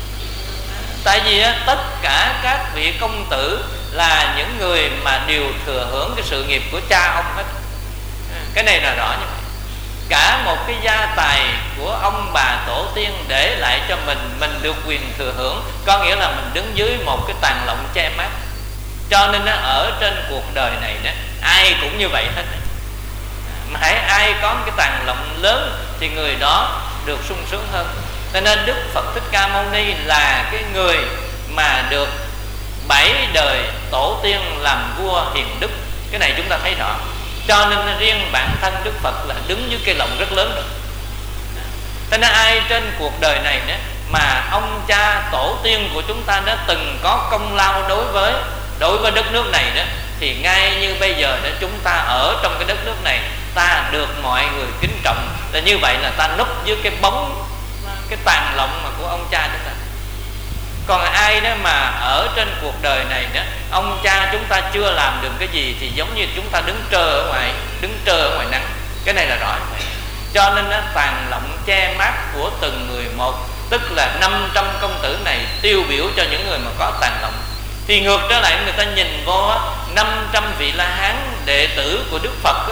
Tại vì á, tất cả các vị công tử là những người mà đều thừa hưởng cái sự nghiệp của cha ông hết. Cái này là rõ như vậy. Cả một cái gia tài của ông bà tổ tiên để lại cho mình, mình được quyền thừa hưởng, có nghĩa là mình đứng dưới một cái tàn lọng che mát. Cho nên ở trên cuộc đời này đó, ai cũng như vậy hết. Mà hãy ai có một cái tàn lọng lớn thì người đó được sung sướng hơn. Cho nên Đức Phật Thích Ca Mâu Ni là cái người mà được bảy đời tổ tiên làm vua hiền đức. Cái này chúng ta thấy rõ. Cho nên riêng bản thân Đức Phật là đứng dưới cây lọng rất lớn rồi. Cho nên ai trên cuộc đời này nữa mà ông cha tổ tiên của chúng ta đã từng có công lao đối với đối với đất nước này đó, thì ngay như bây giờ đó chúng ta ở trong cái đất nước này, ta được mọi người kính trọng. Là như vậy là ta núp dưới cái bóng, cái tàn lọng mà của ông cha chúng ta. Còn ai đó mà ở trên cuộc đời này đó, ông cha chúng ta chưa làm được cái gì thì giống như chúng ta đứng trơ ở ngoài, đứng trơ ở ngoài nắng. Cái này là rõ. Cho nên đó, tàn lọng che mát của từng người một, tức là năm trăm công tử này tiêu biểu cho những người mà có tàn lọng. Thì ngược trở lại người ta nhìn vô năm trăm vị La Hán đệ tử của Đức Phật đó,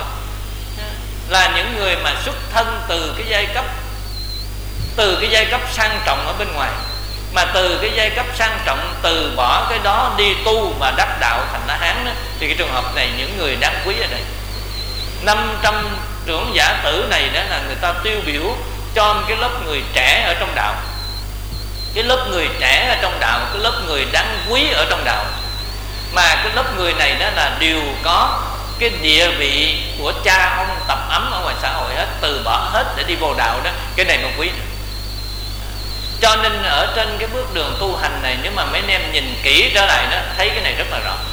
là những người mà xuất thân từ cái giai cấp từ cái giai cấp sang trọng ở bên ngoài, mà từ cái giai cấp sang trọng từ bỏ cái đó đi tu mà đắc đạo thành La Hán đó, thì cái trường hợp này những người đáng quý ở đây. Năm trăm trưởng giả tử này đó là người ta tiêu biểu cho cái lớp người trẻ ở trong đạo. Cái lớp người trẻ ở trong đạo, cái lớp người đáng quý ở trong đạo. Mà cái lớp người này đó là đều có cái địa vị của cha ông tập ấm ở ngoài xã hội hết, từ bỏ hết để đi vô đạo đó. Cái này mà quý. Cho nên ở trên cái bước đường tu hành này, nếu mà mấy anh em nhìn kỹ trở lại đó, thấy cái này rất là rõ.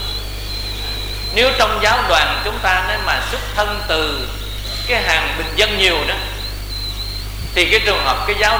Nếu trong giáo đoàn chúng ta nếu mà xuất thân từ cái hàng bình dân nhiều đó, thì cái trường hợp cái giáo